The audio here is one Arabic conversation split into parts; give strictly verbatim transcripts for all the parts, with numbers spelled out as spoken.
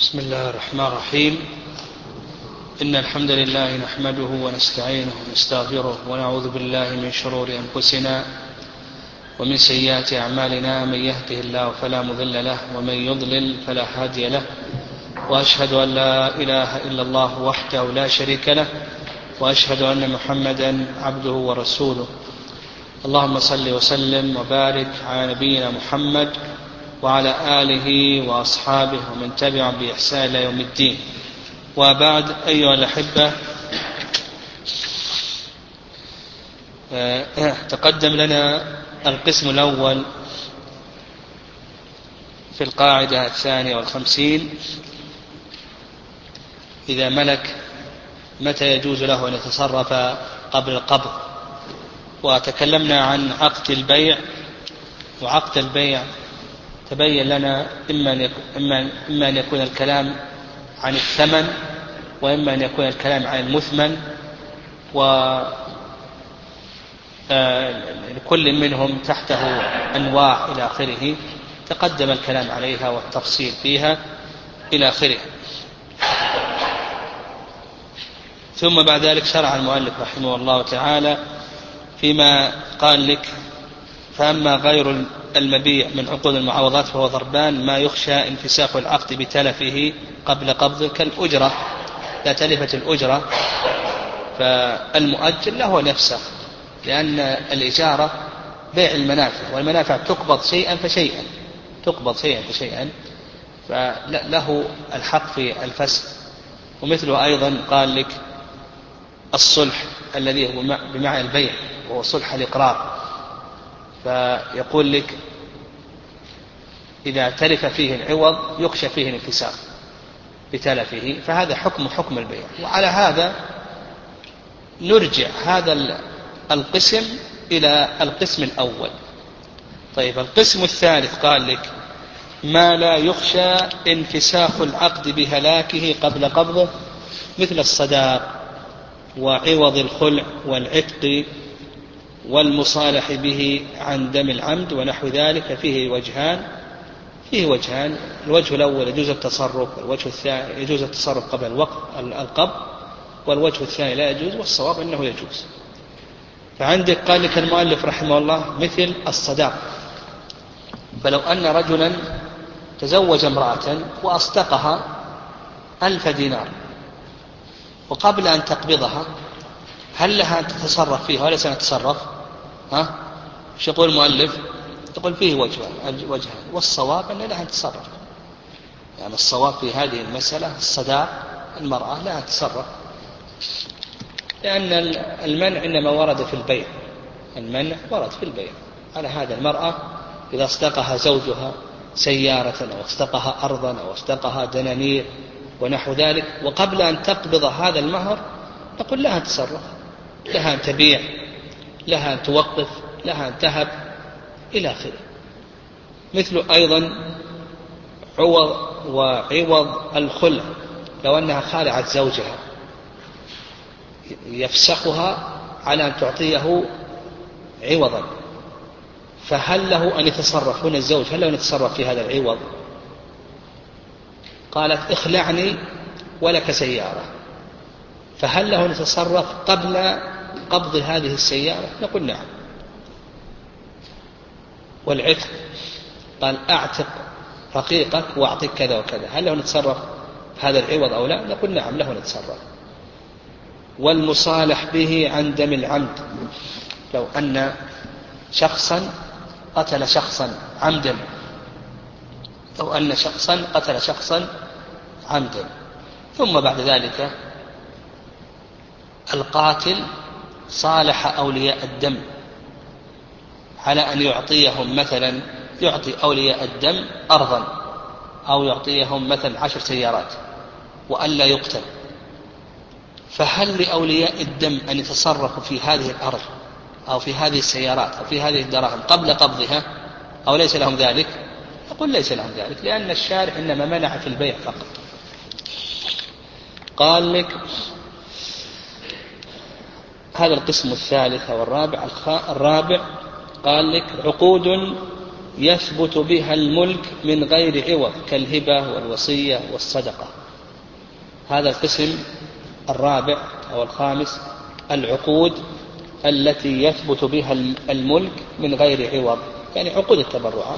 بسم الله الرحمن الرحيم. إن الحمد لله نحمده ونستعينه ونستغفره ونعوذ بالله من شرور أنفسنا ومن سيئات أعمالنا، من يهده الله فلا مضل له ومن يضلل فلا هادي له، وأشهد أن لا إله إلا الله وحده لا شريك له، وأشهد أن محمدا عبده ورسوله. اللهم صل وسلم وبارك على نبينا محمد وعلى آله وأصحابه ومن تبعهم بإحسان إلى يوم الدين. وبعد، أيها الأحبة، تقدم لنا القسم الأول في القاعدة الثانية والخمسين: إذا ملك متى يجوز له أن يتصرف قبل القبض. وتكلمنا عن عقد البيع، وعقد البيع تبين لنا إما أن يكون الكلام عن الثمن، وإما أن يكون الكلام عن المثمن، ولكل منهم تحته أنواع إلى آخره، تقدم الكلام عليها والتفصيل فيها إلى آخره. ثم بعد ذلك شرع المؤلف رحمه الله تعالى فيما قال لك: فأما غير المبيع من عقود المعاوضات فهو ضربان: ما يخشى انفساخ العقد بتلفه قبل قبض، كالأجرة. لا تلفت الأجرة فالمؤجل له نفسه، لأن الإجارة بيع المنافع، والمنافع تقبض شيئا فشيئا تقبض شيئا فشيئا فله الحق في الفسخ. ومثله أيضا قال لك الصلح الذي هو بمعنى البيع، وهو صلح الإقرار، فيقول لك إذا تلف فيه العوض يخشى فيه الانفساخ بتلفه، فهذا حكم حكم البيع. وعلى هذا نرجع هذا القسم إلى القسم الأول. طيب، القسم الثالث قال لك: ما لا يخشى انفساخ العقد بهلاكه قبل قبضه، مثل الصداق وعوض الخلع والعتق والمصالح به عن دم العمد ونحو ذلك. فيه وجهان فيه وجهان الوجه الأول يجوز التصرف، والوجه الثاني يجوز التصرف قبل الوقت القبض، والوجه الثاني لا يجوز، والصواب أنه يجوز. فعندك قال لك المؤلف رحمه الله مثل الصداق: فلو أن رجلا تزوج امرأة وأصدقها ألف دينار، وقبل أن تقبضها هل لها أن تتصرف فيها ولا سنتصرف؟ ها؟ ايش يقول المؤلف؟ يقول فيه وجهان، والصواب أن لها أن تتصرف. يعني الصواب في هذه المسألة الصداق، المرأة لها أن تتصرف، لأن المنع إنما ورد في البيع المنع ورد في البيع. على هذا المرأة إذا اصدقها زوجها سيارة أو اصدقها أرضا أو اصدقها دنانير ونحو ذلك، وقبل أن تقبض هذا المهر نقول لها أن تتصرف، لها أن تبيع، لها أن توقف، لها أن تهب إلى آخره. مثل أيضا عوض وعوض الخلع: لو أنها خالعت زوجها يفسخها على أن تعطيه عوضا، فهل له أن يتصرف هنا الزوج؟ هل له أن يتصرف في هذا العوض؟ قالت: اخلعني ولك سيارة، فهل له أن يتصرف قبل قبض هذه السيارة؟ نقول نعم. والعتق: قال أعتق رقيقك وأعطيك كذا وكذا، هل له أن يتصرف هذا العوض أو لا؟ نقول نعم، له أن يتصرف. والمصالح به عن دم العمد: لو أن شخصا قتل شخصا عمدا لو أن شخصا قتل شخصا عمدا ثم بعد ذلك القاتل صالح أولياء الدم على أن يعطيهم مثلا يعطي أولياء الدم أرضا، أو يعطيهم مثلا عشر سيارات وألا يقتل، فهل لأولياء الدم أن يتصرفوا في هذه الأرض أو في هذه السيارات أو في هذه الدراهم قبل قبضها، أو ليس لهم ذلك؟ أقول ليس لهم ذلك، لأن الشارع إنما منع في البيع فقط. قال لك هذا القسم الثالث والرابع. الرابع قال لك عقود يثبت بها الملك من غير عوض كالهبة والوصية والصدقة. هذا القسم الرابع أو الخامس، العقود التي يثبت بها الملك من غير عوض، يعني عقود التبرعات.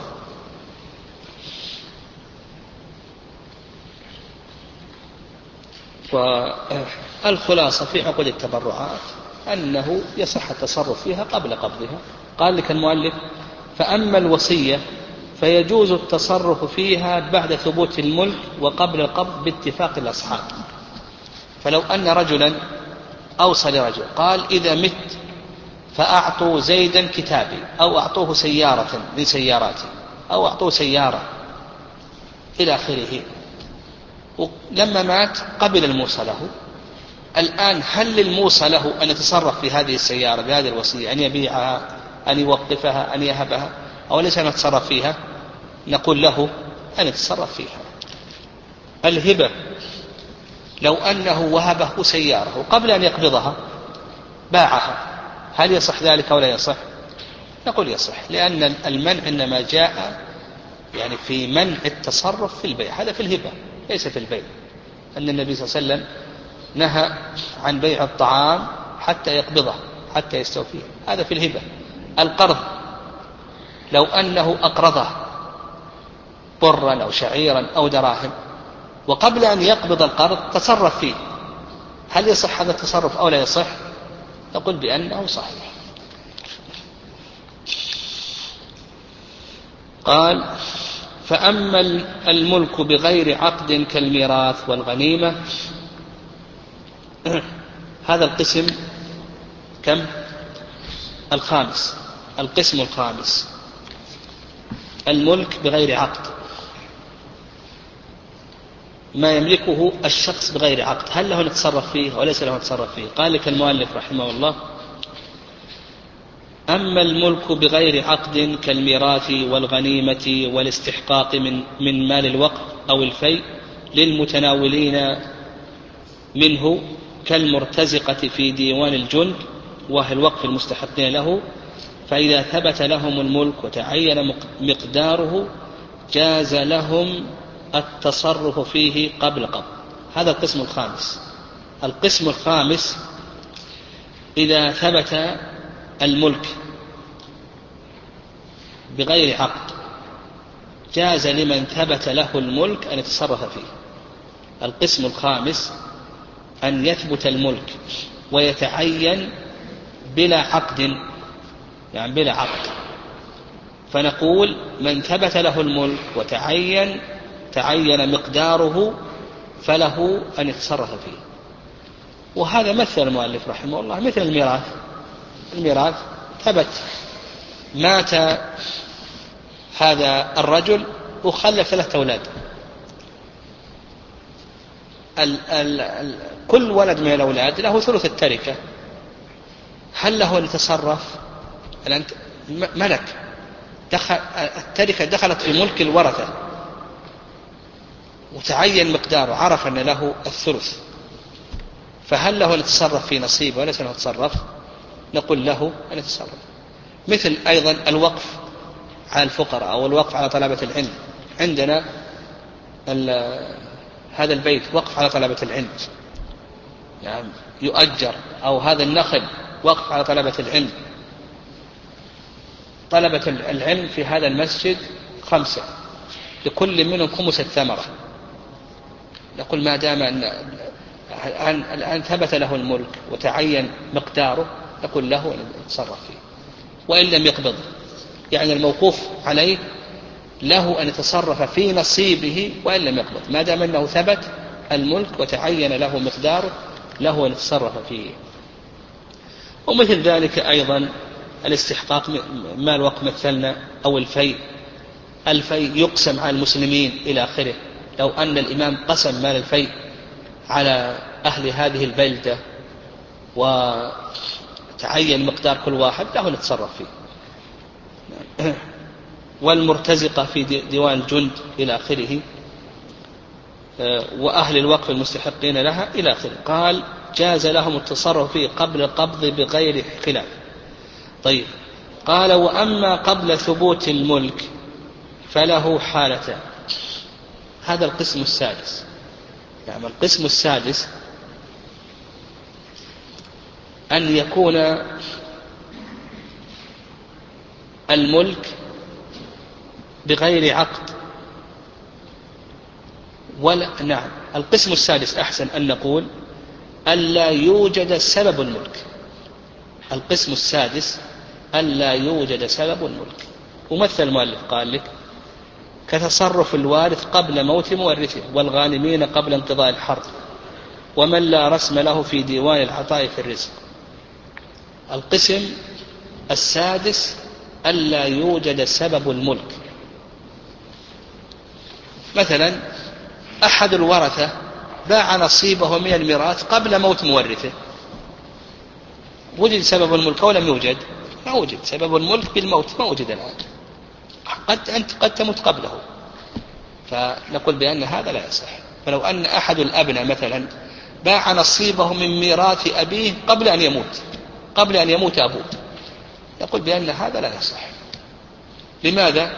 والخلاصة في عقود التبرعات أنه يصح التصرف فيها قبل قبضها. قال لك المؤلف: فأما الوصية فيجوز التصرف فيها بعد ثبوت الملك وقبل القبض باتفاق الأصحاب. فلو أن رجلا أوصى لرجل قال: إذا مت فأعطوا زيدا كتابي، أو أعطوه سيارة من سياراتي، أو أعطوه سيارة إلى آخره، لما مات قبل الموصى له. الآن هل للموصى له أن يتصرف في هذه السيارة بهذه الوصية، أن يبيعها، أن يوقفها، أن يهبها، أو ليس أن يتصرف فيها؟ نقول له أن يتصرف فيها. الهبة لو أنه وهبه سيارة وقبل أن يقبضها باعها، هل يصح ذلك أو لا يصح؟ نقول يصح، لأن المنع إنما جاء يعني في منع التصرف في البيع، هذا في الهبة ليس في البيع. أن النبي صلى الله عليه وسلم نهى عن بيع الطعام حتى يقبضه، حتى يستوفيه، هذا في الهبة. القرض لو أنه أقرضه برا أو شعيرا أو دراهم وقبل أن يقبض القرض تصرف فيه، هل يصح هذا التصرف أو لا يصح؟ نقول بأنه صحيح. قال: فأما الملك بغير عقد كالميراث والغنيمة. هذا القسم كم؟ الخامس. القسم الخامس الملك بغير عقد، ما يملكه الشخص بغير عقد، هل له نتصرف فيه وليس له نتصرف فيه؟ قال لك المؤلف رحمه الله: أما الملك بغير عقد كالميراث والغنيمة والاستحقاق من, من مال الوقف أو الفيء للمتناولين منه كالمرتزقة في ديوان الجند وأهل الوقف المستحقين له، فإذا ثبت لهم الملك وتعين مقداره جاز لهم التصرف فيه قبل قبض. هذا القسم الخامس. القسم الخامس: إذا ثبت الملك بغير عقد جاز لمن ثبت له الملك أن يتصرف فيه. القسم الخامس: أن يثبت الملك ويتعين بلا عقد، يعني بلا عقد، فنقول من ثبت له الملك وتعين تعين مقداره فله أن يتصرف فيه. وهذا مثل المؤلف رحمه الله مثل الميراث. الميراث ثبت مات هذا الرجل وخلف ثلاثة أولاد، ال ال ال كل ولد من الأولاد له ثلث التركة، هل له أن يتصرف؟ ملك دخل التركة دخلت في ملك الورثة وتعين مقداره، عرف أن له الثلث، فهل له أن يتصرف في نصيبه وليس له يتصرف؟ نقول له أن يتصرف. مثل أيضا الوقف على الفقراء أو الوقف على طلبة العلم. عندنا هذا البيت وقف على طلبة العلم، يعني يؤجر، أو هذا النخل وقف على طلبة العلم. طلبة العلم في هذا المسجد خمسة، لكل منهم خمس الثمرة. نقول ما دام أن الآن ثبت له الملك وتعين مقداره، نقول له أن يتصرف فيه وإن لم يقبض، يعني الموقوف عليه له أن يتصرف في نصيبه وإن لم يقبض، ما دام أنه ثبت الملك وتعين له مقداره له أن يتصرف فيه. ومثل ذلك أيضا الاستحقاق ما الوقت مثلنا، أو الفيء. الفيء يقسم على المسلمين إلى آخره. لو أن الإمام قسم مال الفيء على أهل هذه البلدة وتعين مقدار كل واحد له نتصرف فيه. والمرتزقة في ديوان الجند إلى آخره، وأهل الوقف المستحقين لها إلى آخره. قال جاز لهم التصرف فيه قبل القبض بغير خلاف. طيب، قال: وأما قبل ثبوت الملك فله حالتان. هذا القسم السادس. يعني القسم السادس أن يكون الملك بغير عقد ولا نعم القسم السادس أحسن أن نقول ألا يوجد سبب الملك. القسم السادس ألا يوجد سبب الملك. ومثل المؤلف قال لك كتصرف الوارث قبل موت مورثه والغانمين قبل انقضاء الحرب ومن لا رسم له في ديوان العطاء في الرزق. القسم السادس ألا يوجد سبب الملك. مثلا أحد الورثة باع نصيبه من الميراث قبل موت مورثه، وجد سبب الملك أو لم يوجد؟ ما وجد سبب الملك بالموت، ما وجد الآن، قد أنت قد تموت قبله، فنقول بأن هذا لا يصح. فلو أن أحد الأبناء مثلا باع نصيبه من ميراث أبيه قبل أن يموت قبل أن يموت أبوه، نقول بأن هذا لا يصح. لماذا؟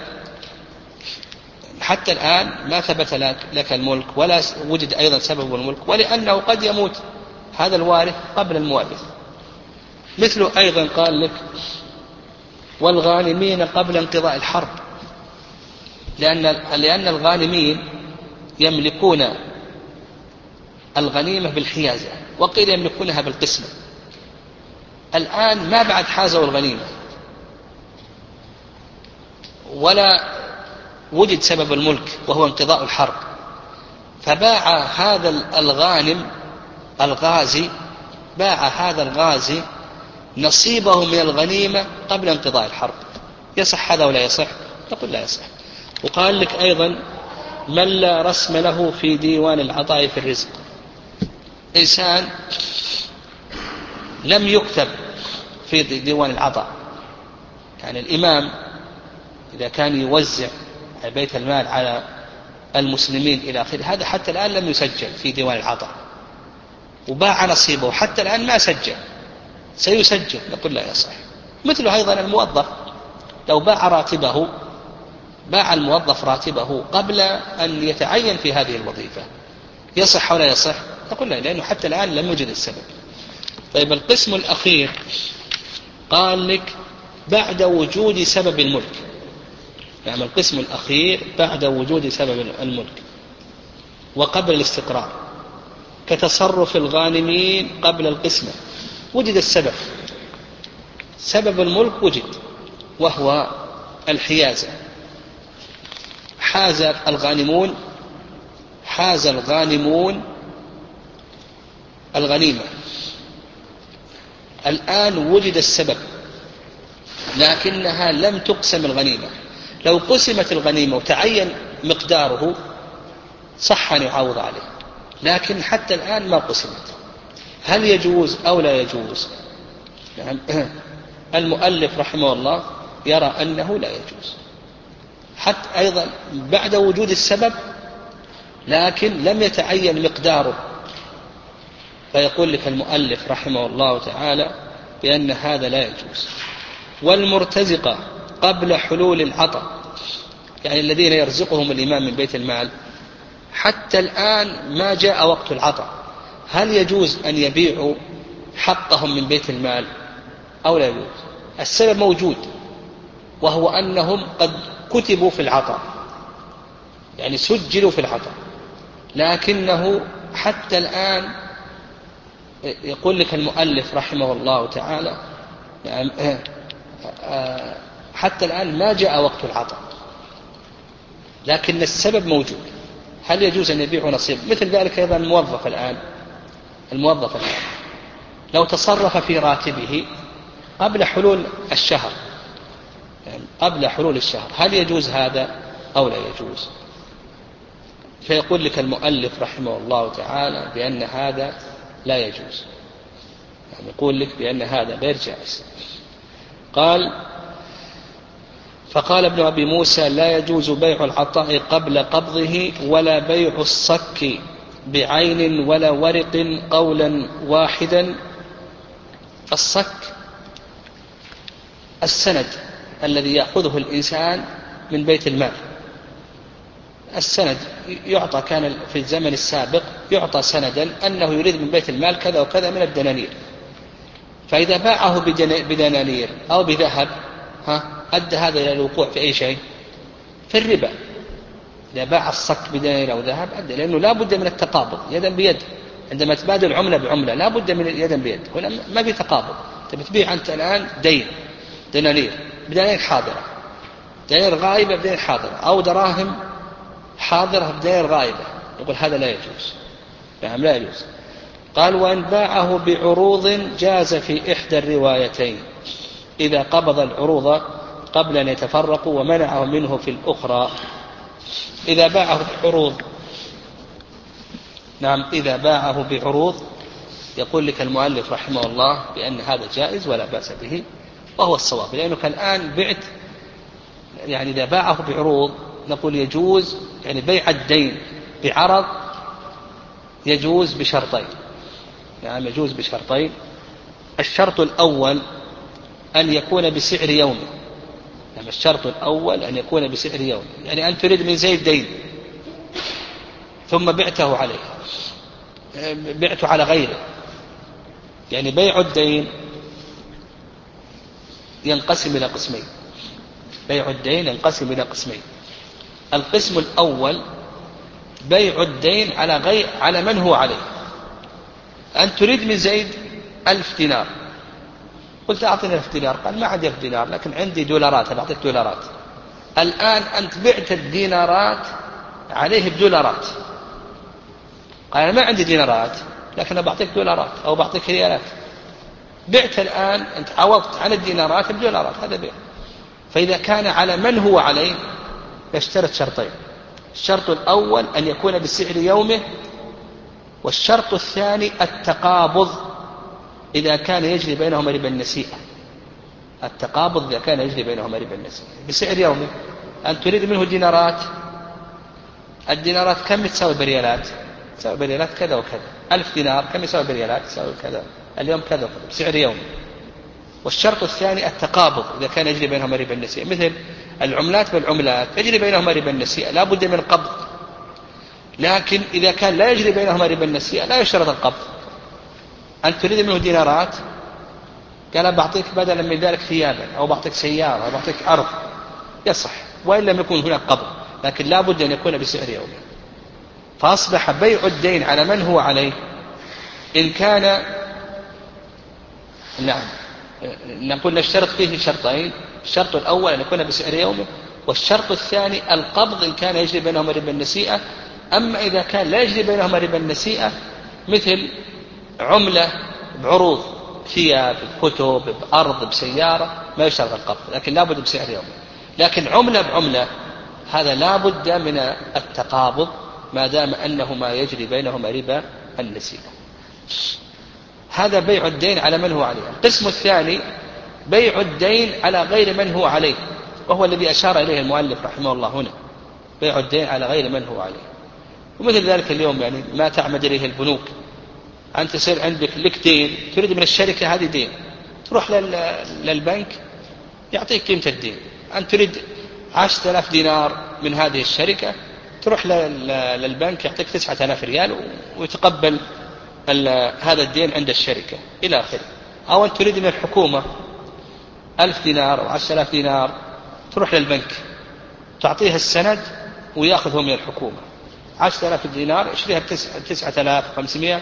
حتى الآن ما ثبت لك, لك الملك ولا وجد أيضا سبب الملك، ولأنه قد يموت هذا الوارث قبل المورث. مثله أيضا قال لك والغانمين قبل انقضاء الحرب، لأن, لأن الغانمين يملكون الغنيمة بالحيازة وقيل يملكونها بالقسمة. الآن ما بعد حازوا الغنيمة ولا وجد سبب الملك وهو انقضاء الحرب، فباع هذا الغانم الغازي باع هذا الغازي نصيبه من الغنيمة قبل انقضاء الحرب. يصح هذا ولا يصح؟ نقول لا يصح. وقال لك أيضا من لا رسم له في ديوان العطاء في الرزق، إنسان لم يكتب في ديوان العطاء، يعني الإمام إذا كان يوزع بيت المال على المسلمين إلى آخره، هذا حتى الآن لم يسجل في ديوان العطاء وباع نصيبه حتى الآن ما سجل، سيسجل، نقول لا يصح. مثل أيضا الموظف لو باع راتبه باع الموظف راتبه قبل أن يتعين في هذه الوظيفة، يصح ولا يصح؟ نقول لا، لأنه حتى الآن لم يوجد السبب. طيب القسم الأخير قال لك بعد وجود سبب الملك، يعني القسم الأخير بعد وجود سبب الملك وقبل الاستقرار، كتصرف الغانمين قبل القسمة. وجد السبب، سبب الملك وجد وهو الحيازة، حاز الغانمون حاز الغانمون الغنيمة. الآن وجد السبب لكنها لم تقسم الغنيمة. لو قسمت الغنيمة وتعين مقداره صح أن يعوض عليه، لكن حتى الآن ما قسمت. هل يجوز أو لا يجوز؟ يعني المؤلف رحمه الله يرى أنه لا يجوز، حتى أيضا بعد وجود السبب لكن لم يتعين مقداره. فيقول لك المؤلف رحمه الله تعالى بأن هذا لا يجوز. والمرتزقة قبل حلول العطاء، يعني الذين يرزقهم الإمام من بيت المال حتى الآن ما جاء وقت العطاء، هل يجوز أن يبيعوا حقهم من بيت المال أو لا يجوز؟ السبب موجود وهو أنهم قد كتبوا في العطاء، يعني سجلوا في العطاء، لكنه حتى الآن يقول لك المؤلف رحمه الله تعالى يعني حتى الآن ما جاء وقت العطاء لكن السبب موجود. هل يجوز أن يبيعوا نصيب؟ مثل ذلك أيضا الموظف الآن الموظف الآن لو تصرف في راتبه قبل حلول الشهر، يعني قبل حلول الشهر، هل يجوز هذا أو لا يجوز؟ فيقول لك المؤلف رحمه الله تعالى بأن هذا لا يجوز، يعني يقول لك بأن هذا غير جائز. قال فقال ابن أبي موسى لا يجوز بيع العطاء قبل قبضه ولا بيع الصك بعين ولا ورق قولا واحدا. الصك السند الذي يأخذه الإنسان من بيت المال السند يعطى، كان في الزمن السابق يعطى سندا أنه يريد من بيت المال كذا وكذا من الدنانير، فإذا باعه بدنانير أو بذهب ها أدى هذا إلى الوقوع في أي شيء؟ في الربا. إذا باع الصك بدنانير أو ذهب أدى، لأنه لا بد من التقابض يدا بيد. عندما تبادل عملة بعملة لا بد من يدا بيد، هنا ما في تقابض. تبي تبيع أنت الآن دين دنانير بدنانير حاضرة، دنانير غائبة بدنانير حاضرة، أو دراهم حاضرة بدنانير غائبة، يقول هذا لا يجوز. نعم لا يجوز. قال وإن باعه بعروض جاز في إحدى الروايتين إذا قبض العروض قبل أن يتفرقوا ومنعه منه في الأخرى. إذا باعه بعروض، نعم إذا باعه بعروض يقول لك المؤلف رحمه الله بأن هذا جائز ولا بأس به، وهو الصواب، لأنك الآن بعت، يعني إذا باعه بعروض نقول يجوز، يعني بيع الدين بعرض يجوز بشرطين. نعم يجوز بشرطين. الشرط الأول أن يكون بسعر يومه. نعم الشرط الأول أن يكون بسعر يومه، يعني أن تريد من زيد دين ثم بعته عليه، بعته على غيره. يعني بيع الدين ينقسم إلى قسمين، بيع الدين ينقسم إلى قسمين. القسم الأول بيع الدين على غير على من هو عليه. أن تريد من زيد ألف دينار، قلت أعطني ألف دينار، قال ما عندي ألف دينار لكن عندي دولارات أعطيك دولارات. الآن أنت بعت الدينارات عليه بدولارات، قال أنا ما عندي دينارات لكن أنا بعطيك دولارات أو بعطيك ريالات. بعت الآن أنت عوضت عن الدينارات بدولارات، هذا بيع. فإذا كان على من هو عليه يشترط شرطين. الشرط الأول أن يكون بسعر يومه، والشرط الثاني التقابض إذا كان يجري بينهما ربا النسيئة. التقابض إذا كان يجري بينهما ربا النسيئة بسعر يومه. أن تريد منه دينارات، الدينارات كم تساوي بريالات؟ تساوي بريالات كذا وكذا. ألف دينار كم يساوي بريالات؟ تساوي كذا اليوم كذا وكذا بسعر يومه. والشرط الثاني التقابض إذا كان يجري بينهما ربا النسيئة، مثل العملات بالعملات يجري بينهما ربا النسيئة لا بد من القبض، لكن إذا كان لا يجري بينهما ربا النسيئة لا يشترط القبض. أن تريد منه دينارات، قال بعطيك بدلا من ذلك ثيابا أو بعطيك سيارة أو بعطيك أرض، يصح وإن لم يكن هناك قبض، لكن لا بد أن يكون بسعر يومه. فأصبح بيع الدين على من هو عليه إن كان، نعم نقول نشترط فيه شرطين. الشرط الأول أن يكون بسعر يومه، والشرط الثاني القبض إن كان يجري بينهما ربا النسيئة. أما إذا كان لا يجري بينهما ربا النسيئة مثل عملة بعروض، ثياب كتب بأرض بسيارة، ما يشترط القبض لكن لا بد بسعر يومه. لكن عملة بعملة هذا لا بد من التقابض ما دام أنه ما يجري بينهما ربا النسيئة. هذا بيع الدين على من هو عليه. القسم الثاني بيع الدين على غير من هو عليه، وهو الذي أشار إليه المؤلف رحمه الله هنا، بيع الدين على غير من هو عليه. ومثل ذلك اليوم يعني ما تعمد إليه البنوك، أنت تصير عندك لك دين تريد من الشركة هذه دين، تروح للبنك يعطيك قيمة الدين. أنت تريد عشرة آلاف دينار من هذه الشركة، تروح للبنك يعطيك تسعة آلاف ريال ويتقبل هذا الدين عند الشركة إلى آخره. أو أن تريد من الحكومة ألف دينار أو عشرة آلاف دينار، تروح للبنك تعطيها السند ويأخذه من الحكومة. عشرة آلاف دينار يشتريها بتسعة آلاف وخمسمائة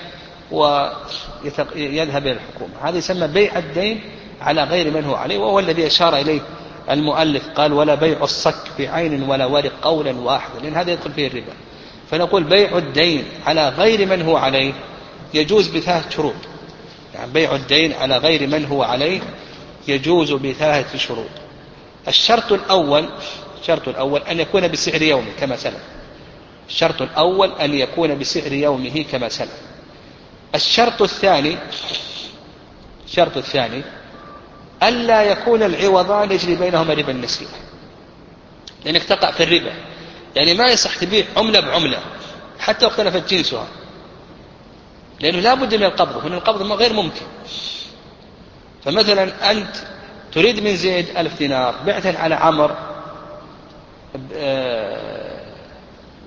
ويذهب إلى الحكومة. هذا يسمى بيع الدين على غير من هو عليه، وهو الذي أشار إليه المؤلف قال ولا بيع الصك بعين ولا ورق قولا واحدا، لأن هذا يدخل فيه الربا. فنقول بيع الدين على غير من هو عليه يجوز بثلاث شروط. يعني بيع الدين على غير من هو عليه يجوز بثلاث شروط. الشرط الأول الشرط الأول أن يكون بسعر يومه كما سلف. الشرط الأول أن يكون بسعر يومه كما سلف. الشرط الثاني الشرط الثاني ألا يكون العوضان يجري بينهما ربا النسيئة، لأنك تقع في الربا. يعني ما يصح تبيع عملة بعملة حتى اختلفت جنسها، لأنه لا بد من القبض، ومن القبض غير ممكن. فمثلا أنت تريد من زيد ألف دينار بعتا على عمر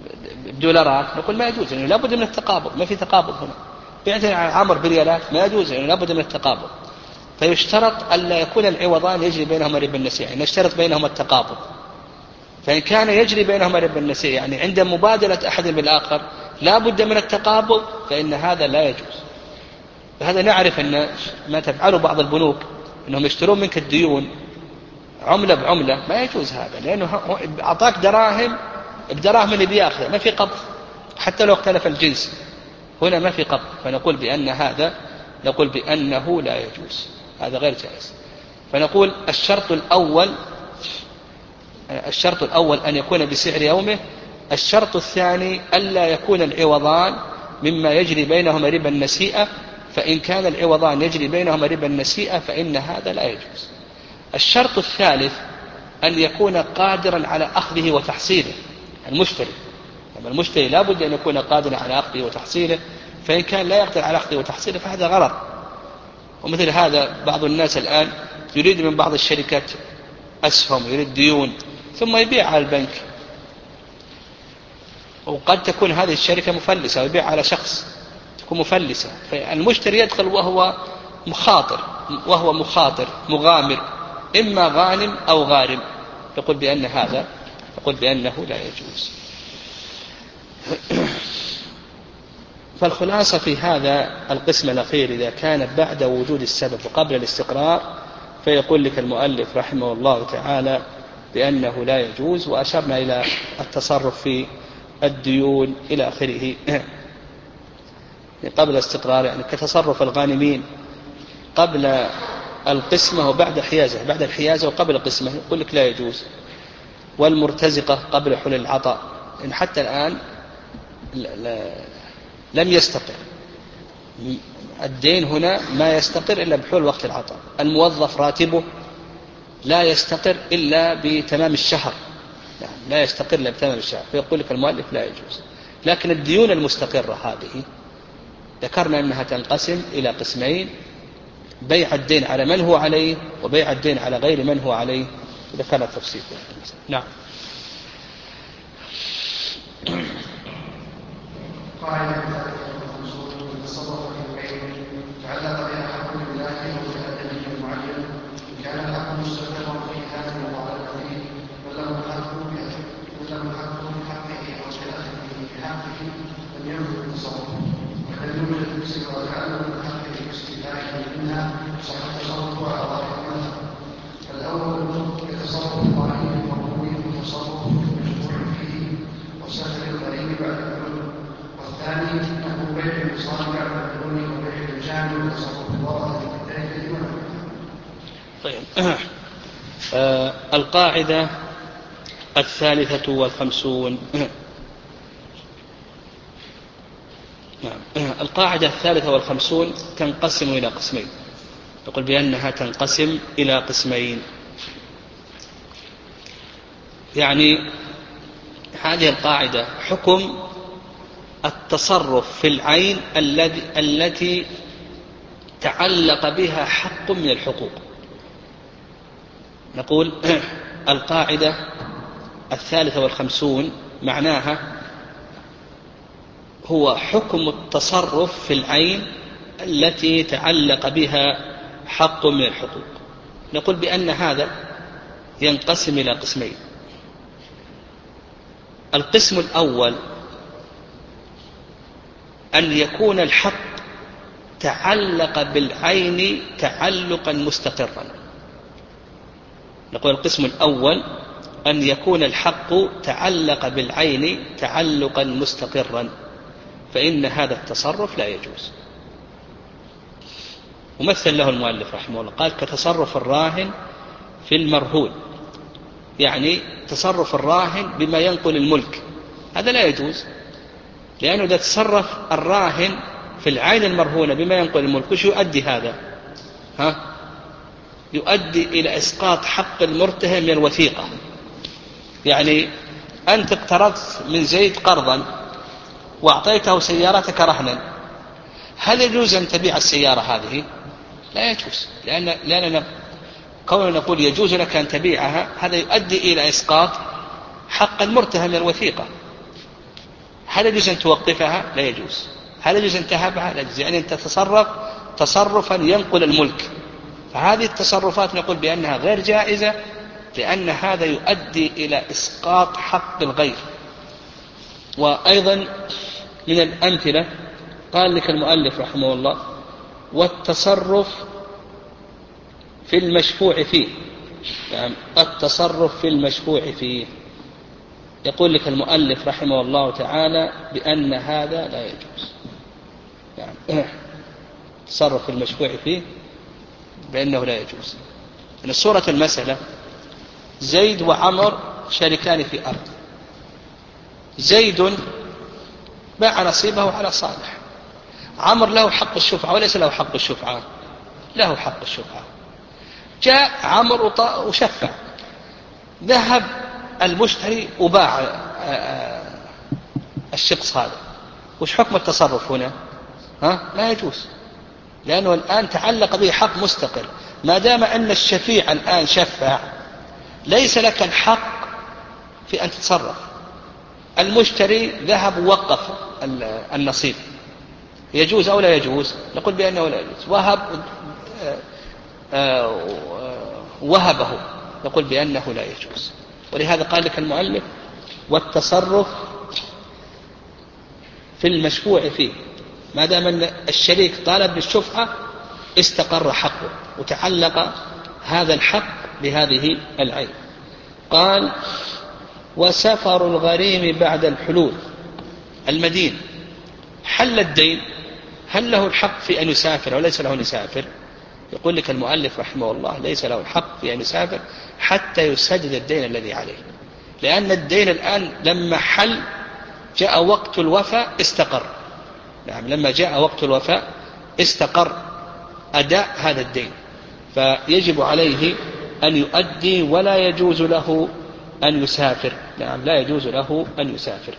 دولارات نقول ما يجوز، يعني لابد من التقابض، ما في تقابض هنا. بعتني على عمر بريالات ما يجوز، يعني لابد من التقابض. فيشترط ألا يكون العوضان يجري بينهما ربا النسيئة، يعني نشترط بينهما التقابض. فإن كان يجري بينهما ربا النسيئة يعني عند مبادلة أحد بالآخر لا بد من التقابض، فإن هذا لا يجوز. فهذا نعرف أن ما تفعله بعض البنوك أنهم يشترون منك الديون عملة بعملة، ما يجوز هذا، لأنه أعطاك دراهم بدراهم اللي بياخذها، ما في قبض حتى لو اختلف الجنس، هنا ما في قبض. فنقول بأن هذا نقول بأنه لا يجوز، هذا غير جائز. فنقول الشرط الأول الشرط الأول أن يكون بسعر يومه. الشرط الثاني ألا يكون العوضان مما يجري بينهما ربا النسيئة، فإن كان العوضان يجري بينهما ربا النسيئة فإن هذا لا يجوز. الشرط الثالث أن يكون قادرا على أخذه وتحصيله، المشتري. المشتري لا بد أن يكون قادرا على أخذه وتحصيله، فإن كان لا يقدر على أخذه وتحصيله فهذا غرر. ومثل هذا بعض الناس الآن يريد من بعض الشركات أسهم، يريد ديون ثم يبيع على البنك، وقد تكون هذه الشركة مفلسة ويبيع على شخص تكون مفلسة، فالمشتري يدخل وهو مخاطر وهو مخاطر مغامر، إما غانم أو غارم. يقول بأن هذا يقول بأنه لا يجوز. فالخلاصة في هذا القسم الأخير إذا كانت بعد وجود السبب وقبل الاستقرار، فيقول لك المؤلف رحمه الله تعالى بأنه لا يجوز. وأشرنا إلى التصرف في الديون إلى آخره قبل الاستقرار، يعني كتصرف الغانمين قبل القسمة وبعد حيازة، بعد الحيازة وقبل القسمة يقول لك لا يجوز. والمرتزقة قبل حلول العطاء، إن حتى الآن لم يستقر الدين هنا، ما يستقر إلا بحلول وقت العطاء. الموظف راتبه لا يستقر إلا بتمام الشهر، يعني لا يستقر إلا بتمام الشهر، فيقول لك المؤلف لا يجوز. لكن الديون المستقرة هذه ذكرنا أنها تنقسم إلى قسمين: بيع الدين على من هو عليه، وبيع الدين على غير من هو عليه. ذكرنا التفصيل. نعم. قاعدة التصرف في البيع تعلق بها حق بالله وبأدبه المعين، إن كان الحق مستقرا في هذا المطالبة فيه فله الحق فله الحق بحقه أو بأخذه بحقه لم ينفذ التصرف، ولم يوجد مسلم وتعلم بحقه باستيفائه منها صح التصرف على ظاهر المذهب. فالأول كتصرف القائل المرغوب وتصرف المشروع فيه وسفر الغريب بعد العلم، والثاني أنه بيع النصاب بعد العلم وبيع الجامع وتصرف الورثة بالتالي ونحوه. طيب. آه القاعدة الثالثة والخمسون. نعم. القاعدة الثالثة والخمسون تنقسم إلى قسمين، يقول بأنها تنقسم إلى قسمين. يعني هذه القاعدة حكم التصرف في العين التي تعلق بها حق من الحقوق. نقول القاعدة الثالثة والخمسون معناها هو حكم التصرف في العين التي تعلق بها حق من الحقوق. نقول بأن هذا ينقسم إلى قسمين. القسم الأول أن يكون الحق تعلق بالعين تعلقا مستقرا. نقول القسم الأول أن يكون الحق تعلق بالعين تعلقا مستقرا، فإن هذا التصرف لا يجوز. ومثل له المؤلف رحمه الله قال كتصرف الراهن في المرهون، يعني تصرف الراهن بما ينقل الملك، هذا لا يجوز، لأنه إذا تصرف الراهن في العين المرهونة بما ينقل الملك وش يؤدي هذا؟ ها؟ يؤدي إلى إسقاط حق المرتهن من الوثيقة. يعني أنت اقترضت من زيد قرضا وأعطيته سيارتك رهنا، هل يجوز أن تبيع السيارة هذه؟ لا يجوز، لأن لأننا كوننا نقول يجوز لك أن تبيعها هذا يؤدي إلى إسقاط حق المرتهن من الوثيقة، هل يجوز أن توقفها؟ لا يجوز. هل يجوز أن تهبها؟ لا يجوز. يعني أن تتصرف تصرفا ينقل الملك. فهذه التصرفات نقول بأنها غير جائزة، لأن هذا يؤدي إلى إسقاط حق الغير. وأيضا من الأمثلة قال لك المؤلف رحمه الله: والتصرف في المشفوع فيه. يعني التصرف في المشفوع فيه، يقول لك المؤلف رحمه الله تعالى بأن هذا لا يجوز. يعني التصرف في المشفوع فيه بأنه لا يجوز. من صورة المسألة: زيد وعمر شريكان في أرض. زيد باع نصيبه على صالح. عمر له حق الشفعة وليس له حق الشفعة؟ له حق الشفعة. جاء عمر وشفع، ذهب المشتري وباع الشخص هذا. وش حكم التصرف هنا؟ ها؟ لا يجوز، لأنه الآن تعلق به حق مستقل. ما دام أن الشفيع الآن شفع ليس لك الحق في أن تتصرف. المشتري ذهب ووقف النصيب، يجوز أو لا يجوز؟ نقول بأنه لا يجوز. وهب وهبه، نقول بأنه لا يجوز. ولهذا قال لك المؤلف: والتصرف في المشفوع فيه. ما دام أن الشريك طالب بالشفعة استقر حقه وتعلق هذا الحق بهذه العين. قال: وسفر الغريم بعد الحلول. المدين حل الدين، هل له الحق في أن يسافر أو ليس له أن يسافر؟ يقول لك المؤلف رحمه الله: ليس له الحق في أن يسافر حتى يسدد الدين الذي عليه، لأن الدين الآن لما حل جاء وقت الوفاء استقر. نعم، لما جاء وقت الوفاء استقر أداء هذا الدين، فيجب عليه أن يؤدي ولا يجوز له أن يسافر. نعم، لا يجوز له أن يسافر.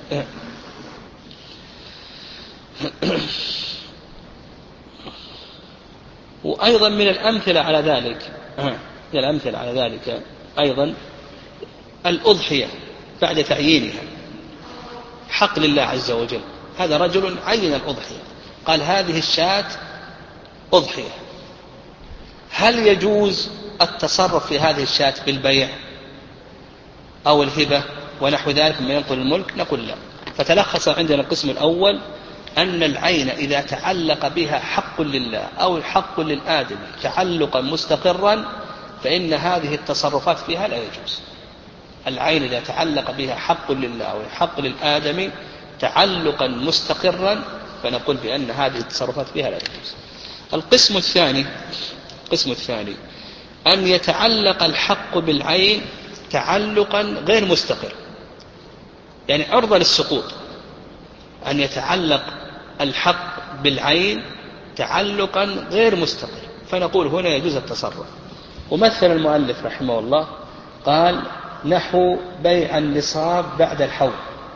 وأيضا من الأمثلة على ذلك من الأمثلة على ذلك أيضا الأضحية بعد تعيينها، حق لله عز وجل. هذا رجل عين الأضحية، قال: هذه الشاة أضحية. هل يجوز التصرف في هذه الشاة بالبيع أو الهبة ونحو ذلك مما ينقل الملك؟ نقول لا. فتلخص عندنا القسم الأول أن العين إذا تعلق بها حق لله أو حق للآدمي تعلقا مستقرا فإن هذه التصرفات فيها لا يجوز. العين إذا تعلق بها حق لله أو حق للآدمي تعلقا مستقرا فنقول بأن هذه التصرفات فيها لا يجوز. القسم الثاني القسم الثاني أن يتعلق الحق بالعين تعلقا غير مستقر، يعني عرضة للسقوط. أن يتعلق الحق بالعين تعلقا غير مستقر، فنقول هنا يجوز التصرف. ومثل المؤلف رحمه الله قال: نحو بيع النصاب بعد الحول.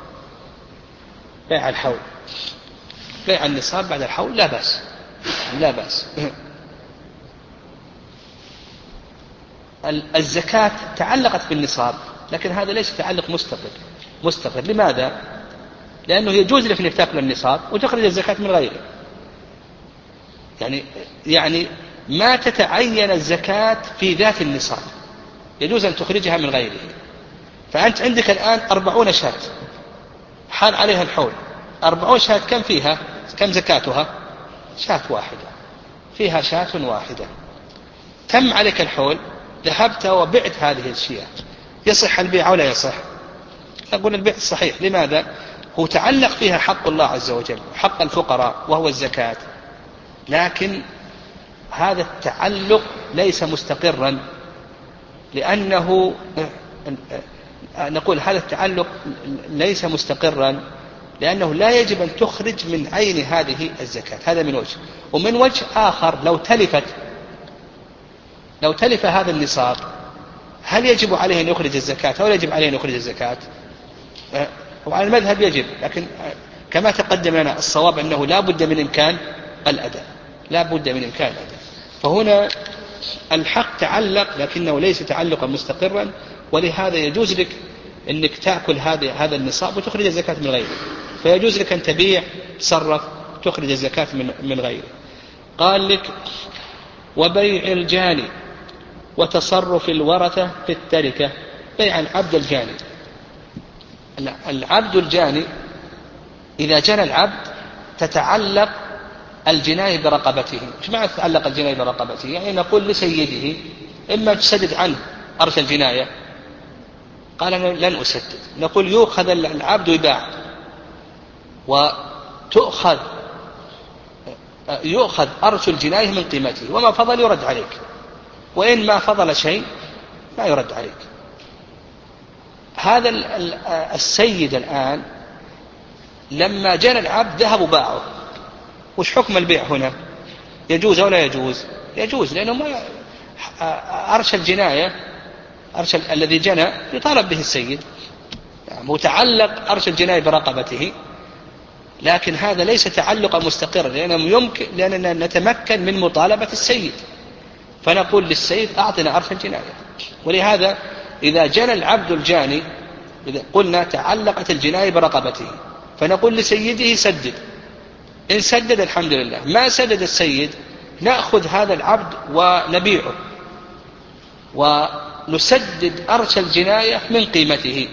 بيع الحول بيع النصاب بعد الحول لا بأس، لا بأس. الزكاة تعلقت بالنصاب، لكن هذا ليس تعلق مستقر مستقر لماذا؟ لأنه يجوز لك أن تأكل النصاب وتخرج الزكاة من غيره. يعني يعني ما تتعين الزكاة في ذات النصاب، يجوز أن تخرجها من غيره. فأنت عندك الآن أربعون شاة حال عليها الحول. أربعون شاة كم فيها؟ كم زكاتها؟ شاة واحدة، فيها شاة واحدة. تم عليك الحول، ذهبت وبعت هذه الشياه، يصح البيع ولا يصح؟ أقول البيع صحيح. لماذا؟ هو تعلق فيها حق الله عز وجل وحق الفقراء وهو الزكاة، لكن هذا التعلق ليس مستقرا، لأنه نقول هذا التعلق ليس مستقرا لأنه لا يجب أن تخرج من عين هذه الزكاة. هذا من وجه. ومن وجه آخر لو تلفت لو تلف هذا النصاب هل يجب عليه أن يخرج الزكاة أو لا يجب عليه أن يخرج الزكاة؟ وعلى المذهب يجب، لكن كما تقدم لنا الصواب أنه لا بد من إمكان الأداء لا بد من إمكان الأداء. فهنا الحق تعلق لكنه ليس تعلقا مستقرا، ولهذا يجوز لك أنك تأكل هذا هذا النصاب وتخرج الزكاة من غيره. فيجوز لك أن تبيع تصرف تخرج الزكاة من, من غيره. قال لك وبيع الجاني وتصرف الورثة في التركة. بيع العبد الجاني. العبد الجاني إذا جنى العبد تتعلق الجناية برقبته. إيش معنى تتعلق الجناية برقبته؟ يعني نقول لسيده إما تسدد عنه أرش الجناية، قال أنا لن أسدد، نقول يؤخذ العبد يباع وتؤخذ يؤخذ أرش الجناية من قيمته، وما فضل يرد عليك، وإن ما فضل شيء ما يرد عليك. هذا السيد الآن لما جنى العبد ذهب وباعه، وش حكم البيع هنا؟ يجوز أو لا يجوز؟ يجوز، لأنه ما أرش الجناية أرش الذي جنى يطالب به السيد، يعني متعلق أرش الجناية برقبته، لكن هذا ليس تعلقا مستقرا، لأنه يمكن لأننا نتمكن من مطالبة السيد، فنقول للسيد أعطنا أرش الجناية. ولهذا إذا جنى العبد الجاني إذا قلنا تعلقت الجناية برقبته، فنقول لسيده سدد، إن سدد الحمد لله، ما سدد السيد نأخذ هذا العبد ونبيعه ونسدد أرش الجناية من قيمته.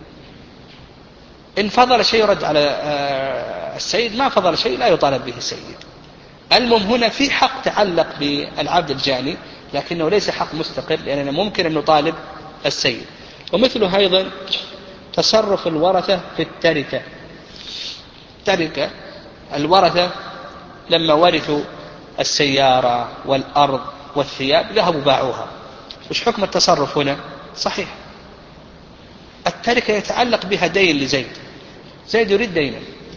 إن فضل شيء يرد على السيد، ما فضل شيء لا يطالب به السيد. المهم هنا في حق تعلق بالعبد الجاني، لكنه ليس حق مستقر، لأننا ممكن أن نطالب السيد. ومثله أيضا تصرف الورثة في التركة. تركة الورثة لما ورثوا السيارة والأرض والثياب ذهبوا باعوها، وش حكم التصرف هنا؟ صحيح، التركة يتعلق بها دين لزيد، زيد يريد دينا،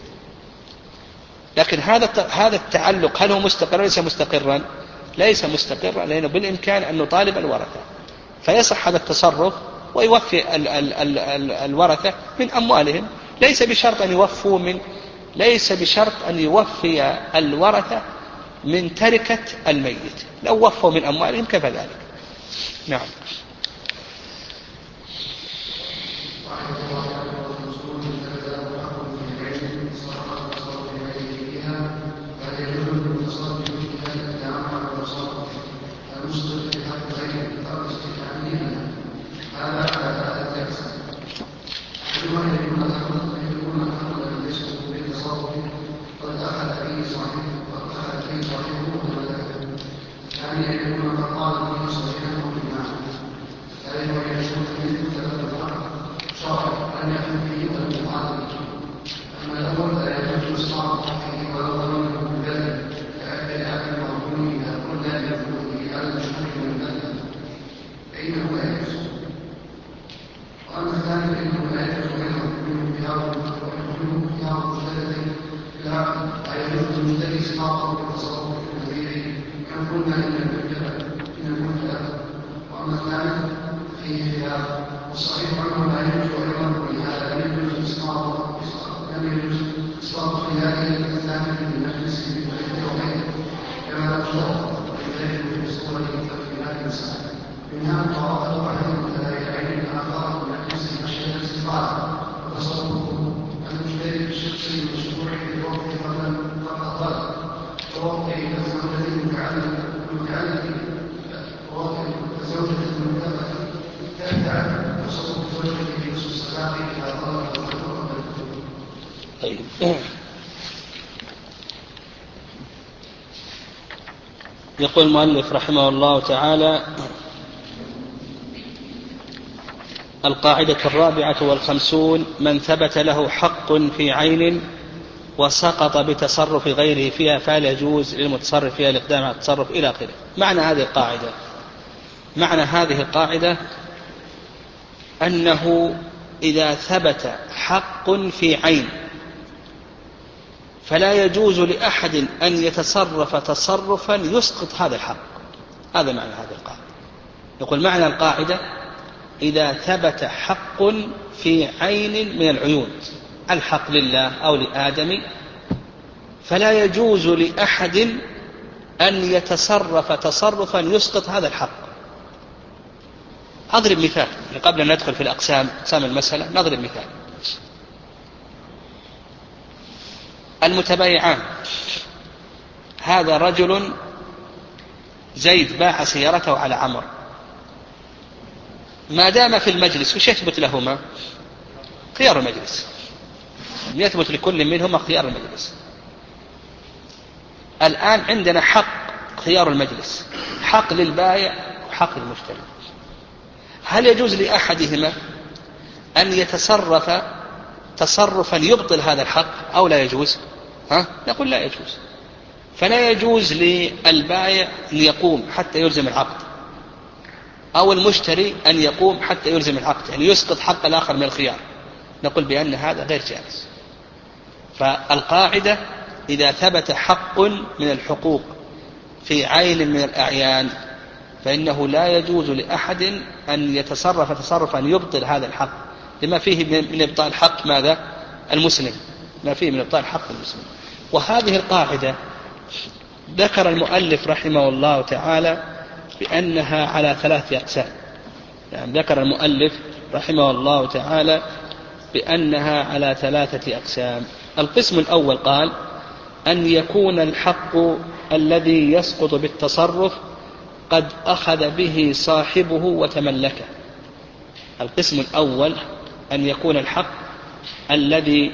لكن هذا هذا التعلق هل هو مستقر ليس مستقرا؟ ليس مستقرا، لأنه بالإمكان أن نطالب الورثة، فيصح هذا التصرف ويوفي ال ال ال ال الورثة من أموالهم. ليس بشرط أن يوفوا من ليس بشرط أن يوفي الورثة من تركة الميت، لو وفوا من أموالهم كفى ذلك. نعم. يقول المؤلف رحمه الله تعالى: القاعدة الرابعة والخمسون: من ثبت له حق في عين وسقط بتصرف غيره فيها فلا يجوز للمتصرف فيها الإقدام على التصرف إلى آخره. معنى هذه القاعدة معنى هذه القاعدة أنه إذا ثبت حق في عين فلا يجوز لأحد أن يتصرف تصرفا يسقط هذا الحق. هذا معنى هذه القاعدة. يقول معنى القاعدة: إذا ثبت حق في عين من العيون، الحق لله أو لآدم، فلا يجوز لأحد أن يتصرف تصرفا يسقط هذا الحق. أضرب مثال قبل أن ندخل في الأقسام أقسام المسألة. نضرب مثال: المتبايعان، هذا رجل زيد باع سيارته على عمرو، ما دام في المجلس وش يثبت لهما؟ خيار المجلس، يثبت لكل منهما خيار المجلس. الآن عندنا حق خيار المجلس، حق للبائع وحق للمشتري. هل يجوز لأحدهما أن يتصرف تصرفا يبطل هذا الحق أو لا يجوز؟ ها؟ نقول لا يجوز. فلا يجوز للبائع أن يقوم حتى يلزم العقد، أو المشتري أن يقوم حتى يلزم العقد، يعني يسقط حق الآخر من الخيار. نقول بأن هذا غير جائز. فالقاعدة إذا ثبت حق من الحقوق في عين من الأعيان فإنه لا يجوز لأحد أن يتصرف تصرفا يبطل هذا الحق، لما فيه من إبطال حق ماذا؟ المسلم، ما فيه من إبطال حق المسلم. وهذه القاعدة ذكر المؤلف رحمه الله تعالى بأنها على ثلاث أقسام. يعني ذكر المؤلف رحمه الله تعالى بأنها على ثلاثة أقسام. القسم الأول قال أن يكون الحق الذي يسقط بالتصرف قد أخذ به صاحبه وتملكه. القسم الأول أن يكون الحق الذي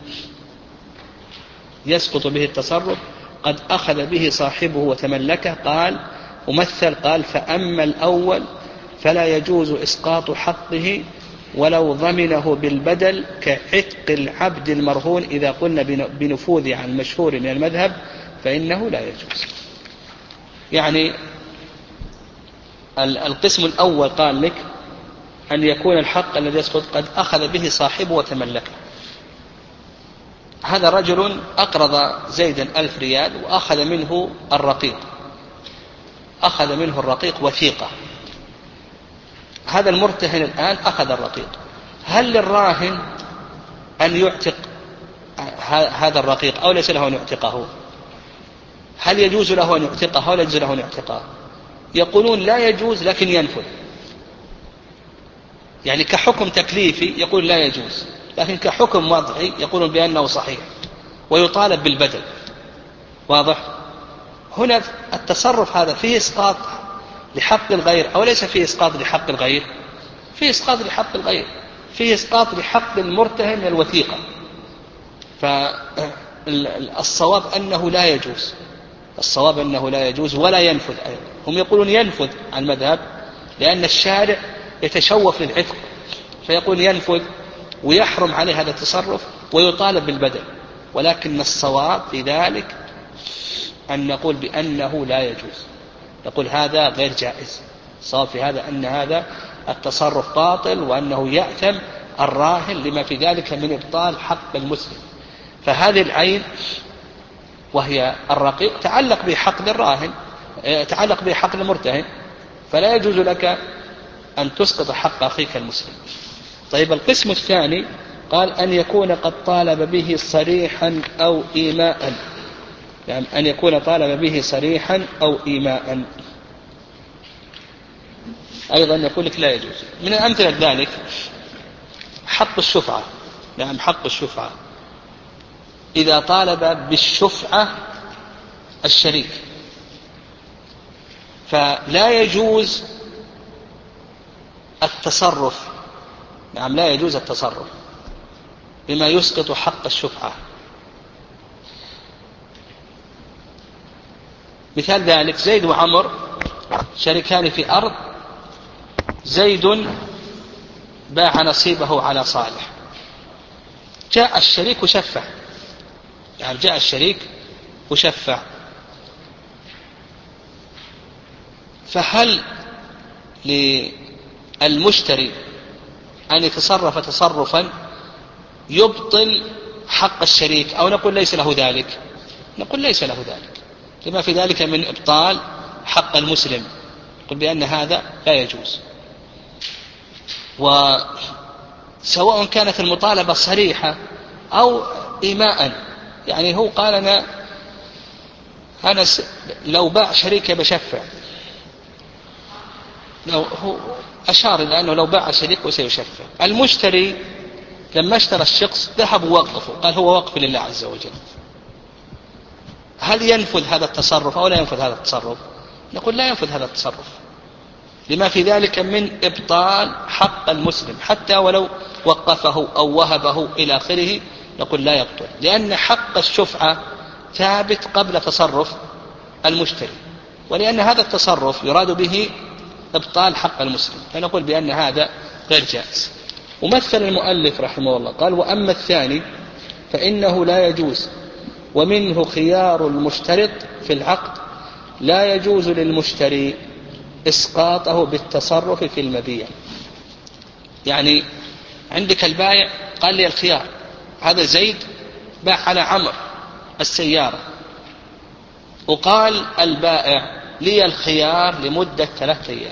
يسقط به التصرف قد أخذ به صاحبه وتملكه. قال ممثل قال فأما الأول فلا يجوز إسقاط حقه ولو ضمنه بالبدل كعتق العبد المرهون إذا قلنا بنفوذ عن مشهور من المذهب فإنه لا يجوز. يعني القسم الأول قال لك أن يكون الحق الذي يسقط قد أخذ به صاحبه وتملكه. هذا رجل أقرض زيدا ألف ريال وأخذ منه الرقيق، أخذ منه الرقيق وثيقة. هذا المرتهن الآن أخذ الرقيق، هل للراهن أن يعتق هذا الرقيق أو ليس له أن يعتقه؟ هل يجوز له أن يعتقه أو لا يجوز له أن يعتقه؟ يقولون لا يجوز لكن ينفذ، يعني كحكم تكليفي يقول لا يجوز، لكن كحكم وضعي يقولون بأنه صحيح ويطالب بالبدل. واضح؟ هنا التصرف هذا فيه إسقاط لحق الغير أو ليس فيه إسقاط لحق الغير؟ فيه إسقاط لحق الغير، فيه إسقاط لحق المرتهن من الوثيقة. فالصواب أنه لا يجوز، الصواب أنه لا يجوز ولا ينفذ أيضا. هم يقولون ينفذ عن المذهب لأن الشارع يتشوف للعتق، فيقول ينفذ ويحرم عليه هذا التصرف ويطالب بالبدل. ولكن الصواب في ذلك أن نقول بأنه لا يجوز، نقول هذا غير جائز. الصواب في هذا أن هذا التصرف باطل وأنه يأثم الراهن لما في ذلك من إبطال حق المسلم. فهذه العين وهي الرقيق تعلق بحق الراهن، تعلق بحق المرتهن، فلا يجوز لك أن تسقط حق أخيك المسلم. طيب القسم الثاني قال أن يكون قد طالب به صريحا أو إيماء، يعني أن يكون طالب به صريحا أو إيماء أيضا يقول لك لا يجوز. من أمثلة ذلك حق الشفعة، يعني حق الشفعة إذا طالب بالشفعة الشريك فلا يجوز التصرف، نعم لا يجوز التصرف بما يسقط حق الشفعة. مثال ذلك زيد وعمر شريكان في أرض، زيد باع نصيبه على صالح، جاء الشريك وشفع، يعني جاء الشريك وشفع، فهل للمشتري أن يتصرف تصرفا يبطل حق الشريك أو نقول ليس له ذلك؟ نقول ليس له ذلك لما في ذلك من إبطال حق المسلم، نقول بأن هذا لا يجوز. وسواء كانت المطالبة صريحة أو إيماء، يعني هو قال أنا, أنا لو باع شريكه بشفع، لو هو أشار إلى أنه لو باع شريكه سيشفع. المشتري لما اشترى الشخص ذهب ووقفه، قال هو وقف لله عز وجل، هل ينفذ هذا التصرف أو لا ينفذ هذا التصرف؟ نقول لا ينفذ هذا التصرف، لما في ذلك من إبطال حق المسلم، حتى ولو وقفه أو وهبه إلى آخره نقول لا يبطل، لأن حق الشفعة ثابت قبل تصرف المشتري، ولأن هذا التصرف يراد به إبطال حق المسلم، فنقول بأن هذا غير جائز. ومثل المؤلف رحمه الله قال: وأما الثاني فإنه لا يجوز، ومنه خيار المشترط في العقد، لا يجوز للمشتري إسقاطه بالتصرف في المبيع. يعني عندك البائع قال لي الخيار، هذا زيد باع على عمر السيارة، وقال البائع لي الخيار لمدة ثلاثة أيام.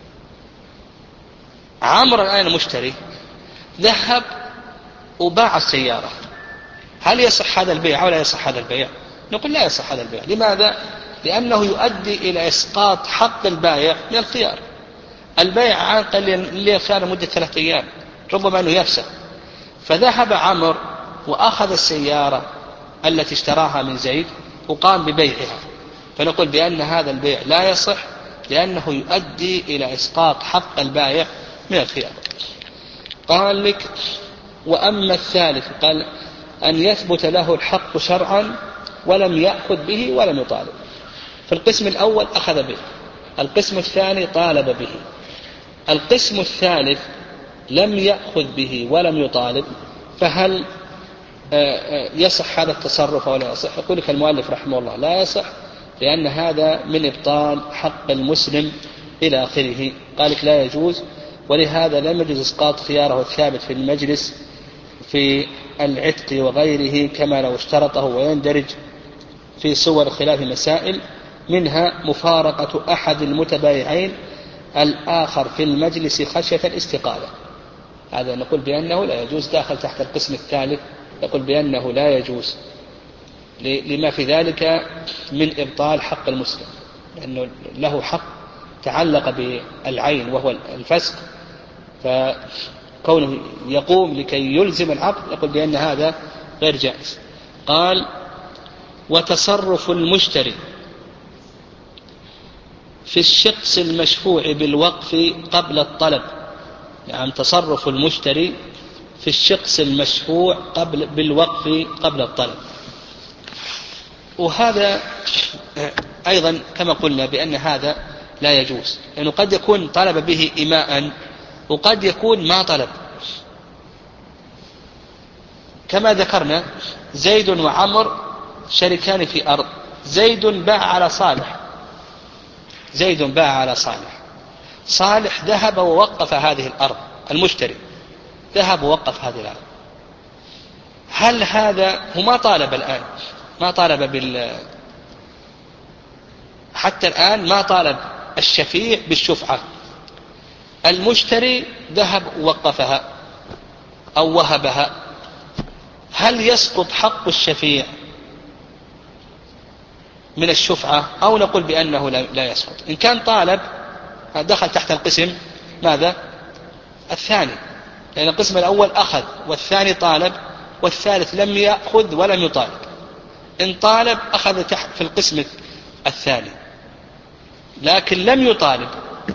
عمر الآن المشتري ذهب وباع السيارة، هل يصح هذا البيع أو لا يصح هذا البيع؟ نقول لا يصح هذا البيع. لماذا؟ لأنه يؤدي إلى إسقاط حق البائع من الخيار. البائع قال لي الخيار لمدة ثلاثة أيام، ربما أنه يفسخ، فذهب عمر وأخذ السيارة التي اشتراها من زيد وقام ببيعها، فنقول بأن هذا البيع لا يصح، لأنه يؤدي إلى إسقاط حق البائع من الخيار. قال لك: وأما الثالث قال أن يثبت له الحق شرعا ولم يأخذ به ولم يطالب. في القسم الأول أخذ به، القسم الثاني طالب به، القسم الثالث لم يأخذ به ولم يطالب، فهل يصح هذا التصرف أو لا يصح؟ يقول لك المؤلف رحمه الله لا يصح، لأن هذا من إبطال حق المسلم إلى آخره. قال لك لا يجوز، ولهذا لم يجوز إسقاط خياره الثابت في المجلس في العتق وغيره كما لو اشترطه، ويندرج في صور خلاف مسائل، منها مفارقة أحد المتبايعين الآخر في المجلس خشية الاستقالة. هذا نقول بأنه لا يجوز، داخل تحت القسم الثالث، يقول بأنه لا يجوز لما في ذلك من إبطال حق المسلم، لأنه له حق تعلق بالعين وهو الفسق، فكونه يقوم لكي يلزم العقد يقول بأن هذا غير جائز. قال: وتصرف المشتري في الشخص المشفوع بالوقف قبل الطلب. يعني تصرف المشتري في الشخص المشفوع قبل بالوقف قبل الطلب، وهذا أيضا كما قلنا بأن هذا لا يجوز، لأنه قد يكون طلب به إيماء وقد يكون ما طلب. كما ذكرنا زيد وعمر شريكان في أرض، زيد باع على صالح، زيد باع على صالح، صالح ذهب ووقف هذه الأرض، المشتري ذهب ووقف هذه الأرض. هل هذا هو ما طالب الآن، ما طالب بال حتى الآن ما طالب الشفيع بالشفعة، المشتري ذهب ووقفها أو وهبها، هل يسقط حق الشفيع من الشفعة أو نقول بأنه لا يسقط؟ إن كان طالب دخل تحت القسم ماذا؟ الثاني، لأن القسم الأول أخذ والثاني طالب والثالث لم يأخذ ولم يطالب. إن طالب أخذ تحت في القسم الثاني، لكن لم يطالب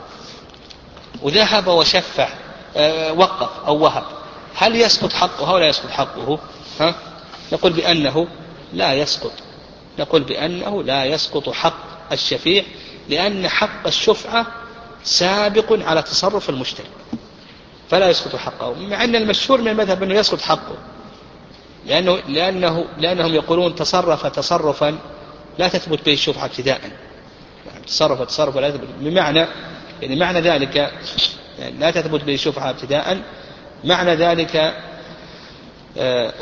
وذهب وشفع أه وقف أو وهب، هل يسقط حقه أو لا يسقط حقه؟ ها؟ نقول بأنه لا يسقط، نقول بأنه لا يسقط حق الشفيع، لأن حق الشفعة سابق على تصرف المشتري، فلا يسقط حقه، مع أن المشهور من المذهب أنه يسقط حقه، لأنه لأنه لأنهم يقولون تصرف تصرفا لا تثبت به الشفعة ابتداء، يعني تصرف تصرفا لا تثبت، بمعنى يعني معنى ذلك يعني لا تثبت به الشفعة ابتداء، معنى ذلك آه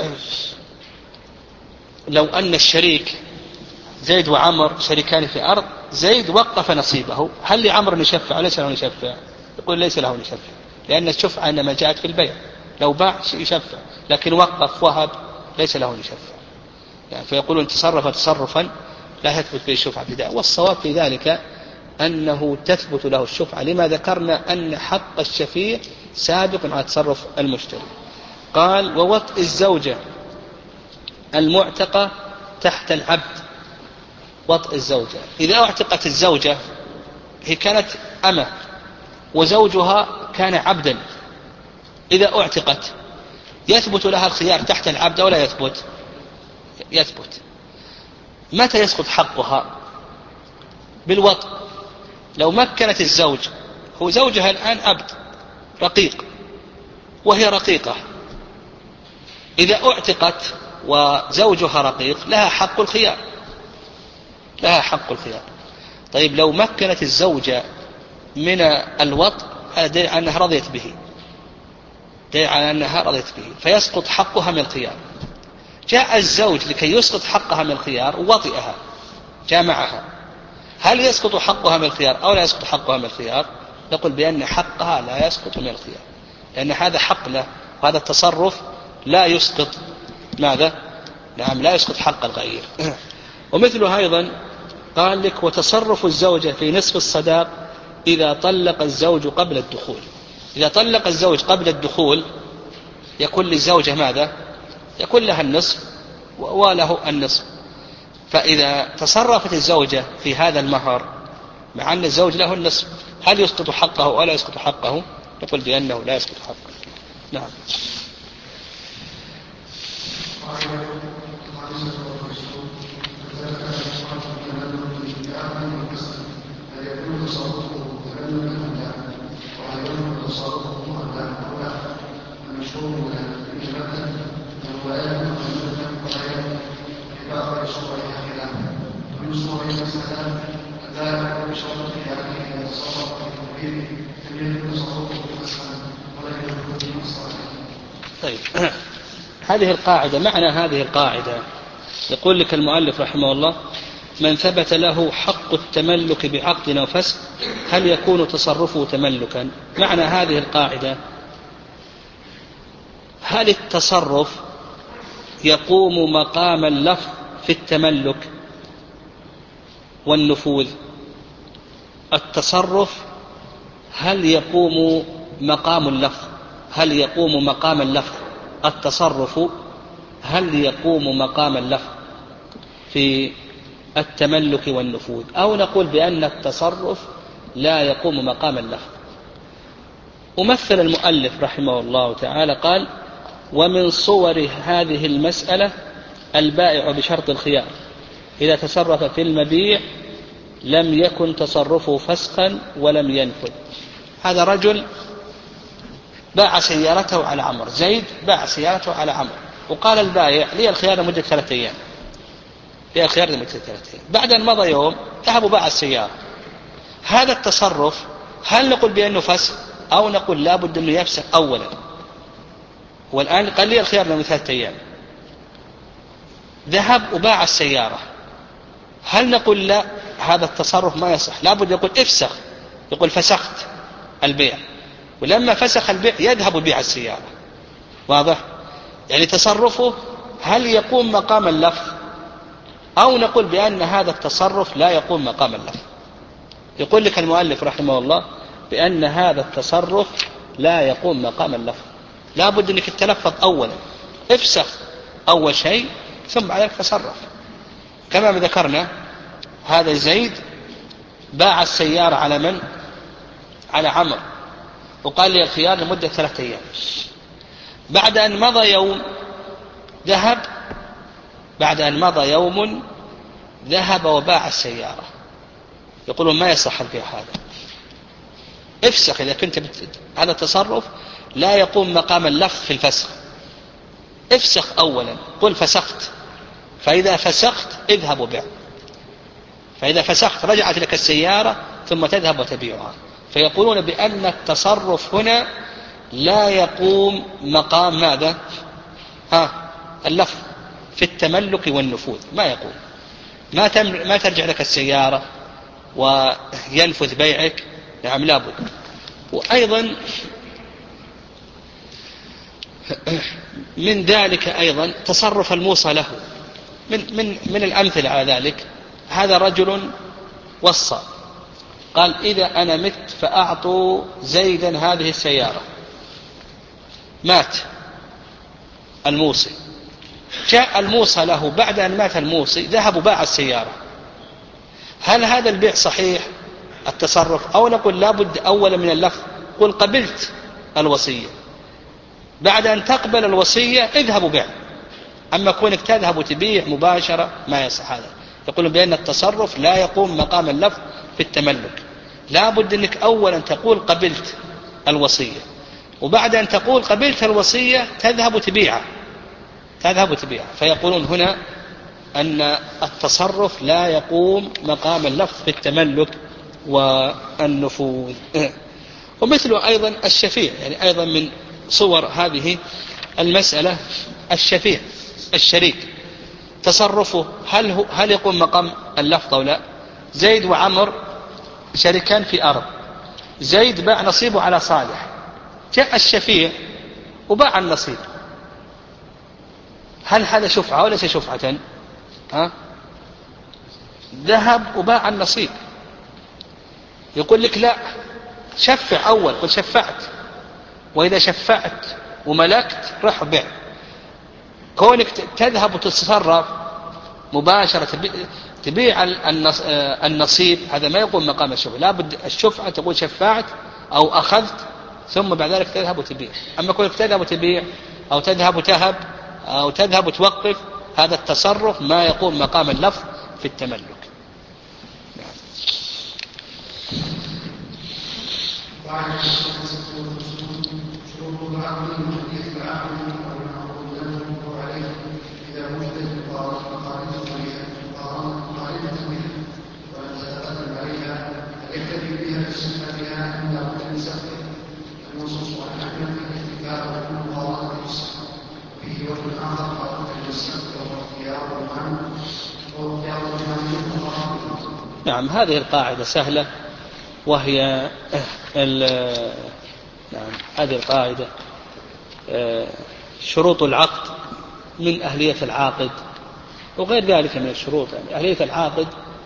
لو أن الشريك زيد وعمر شريكان في أرض، زيد وقف نصيبه، هل لعمر أن يشفع؟ ليس له أن يشفع، يقول ليس له أن يشفع، لأن الشفعة إنما جاءت في البيع، لو باع يشفع، لكن وقف وهب ليس له أن يشفع، يعني فيقولون تصرف تصرفا لا تثبت به الشفعة ابتداء. والصواب في ذلك أنه تثبت له الشفعة، لما ذكرنا أن حق الشفيع سابق على تصرف المشتري. قال: ووطئ الزوجة المعتقة تحت العبد وطء الزوجة. إذا اعتقت الزوجة، هي كانت أمة وزوجها كان عبدا، إذا اعتقت يثبت لها الخيار تحت العبد أو لا يثبت؟ يثبت. متى يسقط حقها؟ بالوطء. لو مكنت الزوج، هو زوجها الآن عبد رقيق وهي رقيقة، إذا اعتقت وزوجها رقيق لها حق الخيار، لها حق الخيار. طيب لو مكنت الزوجة من الوطء، هذا دليل على أنها رضيت به، دليل على أنها رضيت به، فيسقط حقها من الخيار. جاء الزوج لكي يسقط حقها من الخيار ووطئها، جامعها، هل يسقط حقها من الخيار أو لا يسقط حقها من الخيار؟ نقول بأن حقها لا يسقط من الخيار، لأن هذا حق له، وهذا التصرف لا يسقط ماذا؟ نعم، لا يسقط حق الغير. ومثله أيضا قال لك: وتصرف الزوجة في نصف الصداق إذا طلق الزوج قبل الدخول. إذا طلق الزوج قبل الدخول يكون للزوجة ماذا؟ يكون لها النصف وله النصف. فإذا تصرفت الزوجة في هذا المهر مع أن الزوج له النصف، هل يسقط حقه أو لا يسقط حقه؟ نقول بأنه لا يسقط حقه. نعم. طيب، هذه القاعدة، معنى هذه القاعدة يقول لك المؤلف رحمه الله: من ثبت له حق التملك بعقد أو فسخ هل يكون تصرفه تملكا؟ معنى هذه القاعدة: هل التصرف يقوم مقام اللفظ في التملك والنفوذ؟ التصرف هل يقوم مقام اللفظ؟ هل يقوم مقام اللفظ؟ التصرف هل يقوم مقام اللفظ في التملك والنفوذ؟ أو نقول بأن التصرف لا يقوم مقام اللفظ. ومثل المؤلف رحمه الله تعالى قال: ومن صور هذه المسألة البائع بشرط الخيار إذا تصرف في المبيع لم يكن تصرفه فسخا ولم ينفذ. هذا رجل باع سيارته على عمر، زيد باع سيارته على عمر، وقال البائع: لي الخيار لمدة ثلاثة أيام، لي الخيار لمدة ثلاثة أيام. بعد أن مضى يوم ذهب وباع السيارة. هذا التصرف هل نقول بأنه فسخ أو نقول لا بد أنه يفسخ أولا؟ والآن قال لي الخيار لمدة ثلاثة أيام، ذهب وباع السيارة، هل نقول لا هذا التصرف ما يصح، لا بد يقول افسخ، يقول فسخت البيع، ولما فسخ البيع يذهب ويبيع السيارة. واضح؟ يعني تصرفه هل يقوم مقام اللفظ أو نقول بأن هذا التصرف لا يقوم مقام اللفظ؟ يقول لك المؤلف رحمه الله بأن هذا التصرف لا يقوم مقام اللفظ، لا بد أنك تتلفظ أولا، افسخ أول شيء ثم عليك تصرف. كما ذكرنا هذا زيد باع السيارة على من؟ على عمر، وقال لي الخيار لمدة ثلاثة أيام. بعد أن مضى يوم ذهب بعد أن مضى يوم ذهب وباع السيارة. يقولون ما يصح البيع هذا، افسخ. إذا كنت بت... هذا التصرف لا يقوم مقام اللفظ في الفسخ، افسخ أولا، قل فسخت، فإذا فسخت اذهب وبيع، فإذا فسخت رجعت لك السيارة ثم تذهب وتبيعها. فيقولون بأن التصرف هنا لا يقوم مقام ماذا؟ ها اللفظ في التملك والنفوذ، ما يقوم، ما, تم... ما ترجع لك السيارة وينفذ بيعك. نعم لابد. وأيضا من ذلك أيضا تصرف الموصى له. من, من, من الأمثلة على ذلك هذا رجل وصى قال: إذا أنا مت فأعطوا زيدا هذه السيارة. مات الموصي، جاء الموصى له بعد أن مات الموصي ذهب وباع السيارة، هل هذا البيع صحيح التصرف، أو نقول لابد أولا من اللفظ قل قبلت الوصية، بعد أن تقبل الوصية اذهب وبيع. أما كونك تذهب وتبيع مباشرة ما يصح هذا. يقولون بأن التصرف لا يقوم مقام اللفظ في التملك، لابد أنك أولا تقول قبلت الوصية، وبعد أن تقول قبلت الوصية تذهب وتبيعها تذهب وتبيعها فيقولون هنا أن التصرف لا يقوم مقام اللفظ في التملك والنفوذ. ومثله أيضا الشفيع، يعني أيضا من صور هذه المسألة الشفيع الشريك، تصرفه هل, هو هل يقوم مقام اللفظ أو لا؟ زيد وعمر شريكان في أرض، زيد باع نصيبه على صالح، جاء الشفيع وباع النصيب، هل هذا شفعة وليس شفعة؟ ها؟ ذهب وباع النصيب. يقول لك لا، شفع أول، قل شفعت، وإذا شفعت وملكت رح بيع. كونك تذهب وتتصرف مباشرة تبيع النصيب هذا ما يقوم مقام الشفعة، لابد الشفعة تقول شفعت أو أخذت ثم بعد ذلك تذهب وتبيع. أما كونك تذهب وتبيع أو تذهب وتهب أو تذهب وتوقف، هذا التصرف ما يقوم مقام اللفظ في التملك. نعم، هذه القاعدة سهلة، وهي نعم هذه القاعدة شروط العقد من أهلية العاقد وغير ذلك من الشروط. يعني أهلية العاقد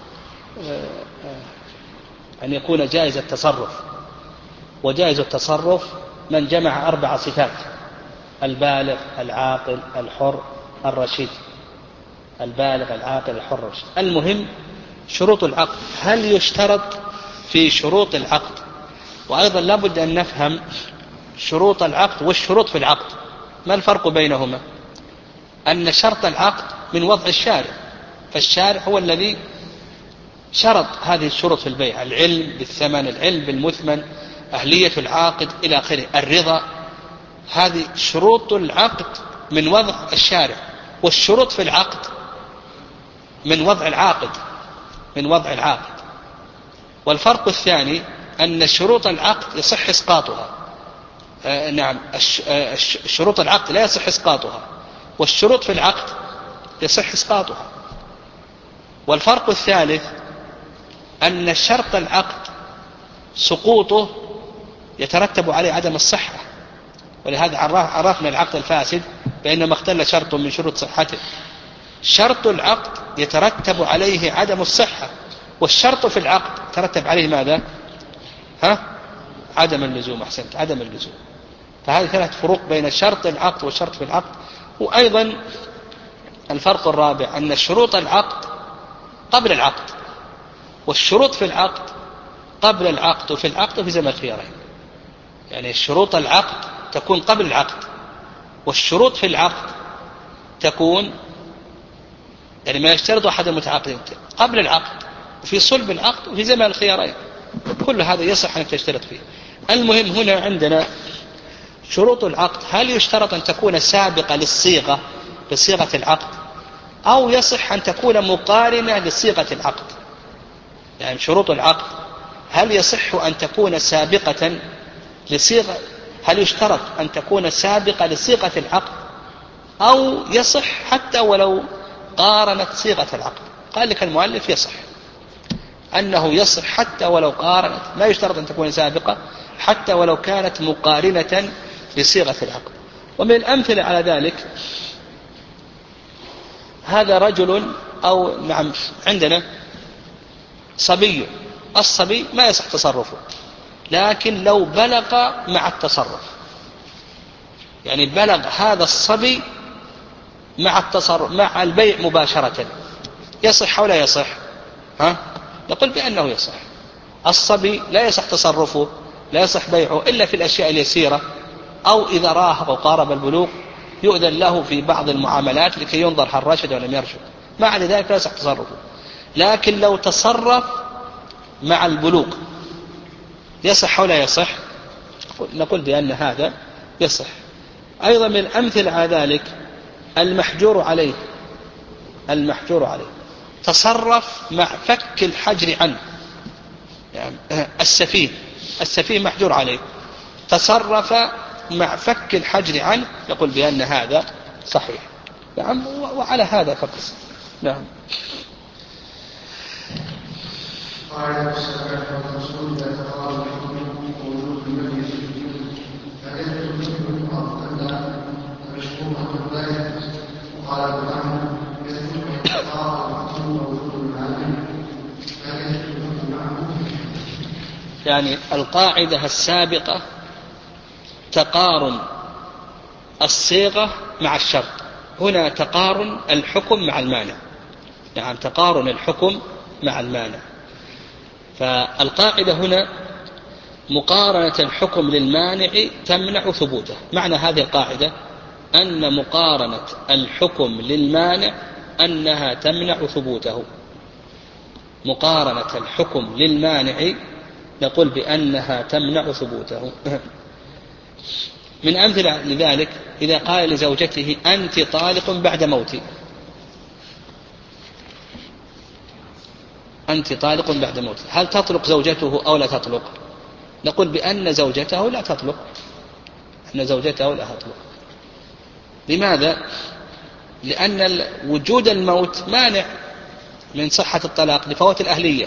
أن يكون جائز التصرف، وجائز التصرف من جمع أربع صفات: البالغ، العاقل، الحر، الرشيد. البالغ، العاقل، الحر، الرشيد. المهم شروط العقد، هل يشترط في شروط العقد؟ وأيضا لابد أن نفهم شروط العقد والشروط في العقد، ما الفرق بينهما؟ أن شرط العقد من وضع الشارع، فالشارع هو الذي شرط هذه الشروط في البيع: العلم بالثمن، العلم بالمثمن، أهلية العاقد إلى آخره، الرضا. هذه شروط العقد من وضع الشارع، والشروط في العقد من وضع العاقد من وضع العاقد. والفرق الثاني أن شروط العقد يصح إسقاطها. آه نعم شروط العقد لا يصح إسقاطها، والشروط في العقد يصح إسقاطها. والفرق الثالث أن شرط العقد سقوطه يترتب عليه عدم الصحة، ولهذا عرفنا العقد الفاسد بأنما اختل شرط من شروط صحته. شرط العقد يترتب عليه عدم الصحة، والشرط في العقد يترتب عليه ماذا؟ ها؟ عدم اللزوم. أحسنت، عدم اللزوم. فهذه ثلاث فروق بين شرط العقد والشرط في العقد. وأيضا الفرق الرابع أن شروط العقد قبل العقد، والشروط في العقد قبل العقد وفي العقد وفي زمن الخيارين. يعني شروط العقد تكون قبل العقد، والشروط في العقد تكون يعني ما يشترط أحد المتعاقدين قبل العقد وفي صلب العقد وفي زمن الخيارين. كل هذا يصح أن تشترط فيه. المهم هنا عندنا شروط العقد، هل يشترط أن تكون سابقة للصيغة لصيغة العقد، أو يصح أن تكون مقارنة لصيغة العقد؟ يعني شروط العقد هل يصح أن تكون سابقة لصيغة هل يشترط أن تكون سابقة لصيغة العقد، أو يصح حتى ولو قارنت صيغة العقد؟ قال لك المؤلف يصح، أنه يصح حتى ولو قارنت، لا يشترط أن تكون سابقة، حتى ولو كانت مقارنة لصيغة العقد. ومن الأمثلة على ذلك هذا رجل أو نعم عندنا صبي، الصبي ما يصح تصرفه، لكن لو بلغ مع التصرف، يعني بلغ هذا الصبي مع التصرف مع البيع مباشرة، يصح ولا يصح؟ ها؟ نقول بأنه يصح. الصبي لا يصح تصرفه، لا يصح بيعه إلا في الأشياء اليسيرة، أو إذا راهق وقارب البلوغ يؤذن له في بعض المعاملات لكي ينظر هل رشد ولم يرشد، ما عدا ذلك لا يصح تصرفه. لكن لو تصرف مع البلوغ يصح أو لا يصح؟ نقول بأن هذا يصح. أيضا من الأمثلة على ذلك المحجور عليه، المحجور عليه تصرف مع فك الحجر عنه، يعني السفيه السفيه محجور عليه تصرف مع فك الحجر عنه، نقول بأن هذا صحيح. نعم، وعلى هذا فقط. نعم. قال السلام والرسول لا تقال الحكم وجود المني في الجنود فإن تكون أفضل مشروعة ذلك. وقال ابن يثبت اعتقاد الحكم ووجود المعلم فإن تكون معه. يعني القاعدة السابقة تقارن الصيغة مع الشرط، هنا تقارن الحكم مع المانع. يعني تقارن الحكم مع المانع. فالقاعدة هنا مقارنة الحكم للمانع تمنع ثبوته. معنى هذه القاعدة أن مقارنة الحكم للمانع أنها تمنع ثبوته. مقارنة الحكم للمانع نقول بأنها تمنع ثبوته. من أمثلة لذلك إذا قال لزوجته أنت طالق بعد موتي، أنت طالق بعد موتي، هل تطلق زوجته أو لا تطلق؟ نقول بأن زوجته لا تطلق، أن زوجته لا تطلق. لماذا؟ لأن وجود الموت مانع من صحة الطلاق لفوات الأهلية.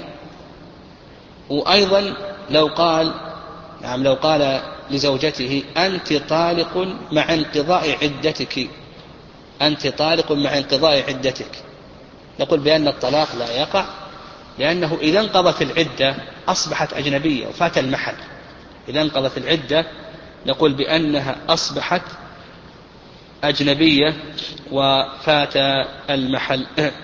وأيضا لو قال نعم لو قال لزوجته أنت طالق مع انقضاء عدتك، أنت طالق مع انقضاء عدتك، نقول بأن الطلاق لا يقع، لأنه إذا انقضت العدة أصبحت أجنبية وفات المحل. إذا انقضت العدة نقول بأنها أصبحت أجنبية وفات المحل.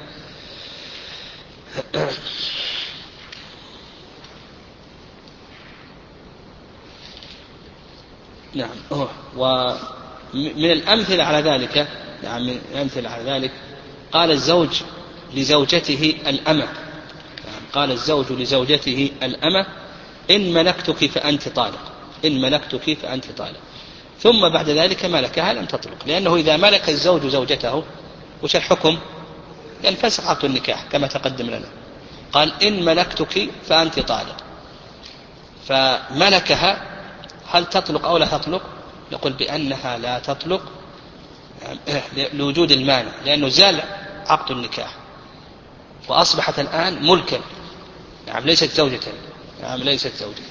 نعم. ومن الأمثلة على ذلك نعم من الأمثلة على ذلك قال الزوج لزوجته الأمة، قال الزوج لزوجته الأمة إن ملكتك فأنت طالق، إن ملكتك فأنت طالق، ثم بعد ذلك ملكها لم تطلق. لأنه إذا ملك الزوج زوجته وش الحكم؟ ينفسخ عقد النكاح كما تقدم لنا. قال إن ملكتك فأنت طالق، فملكها هل تطلق أو لا تطلق؟ نقول بأنها لا تطلق لوجود المانع، لأنه زال عقد النكاح وأصبحت الآن ملكا. نعم ليست زوجة. نعم ليست زوجة.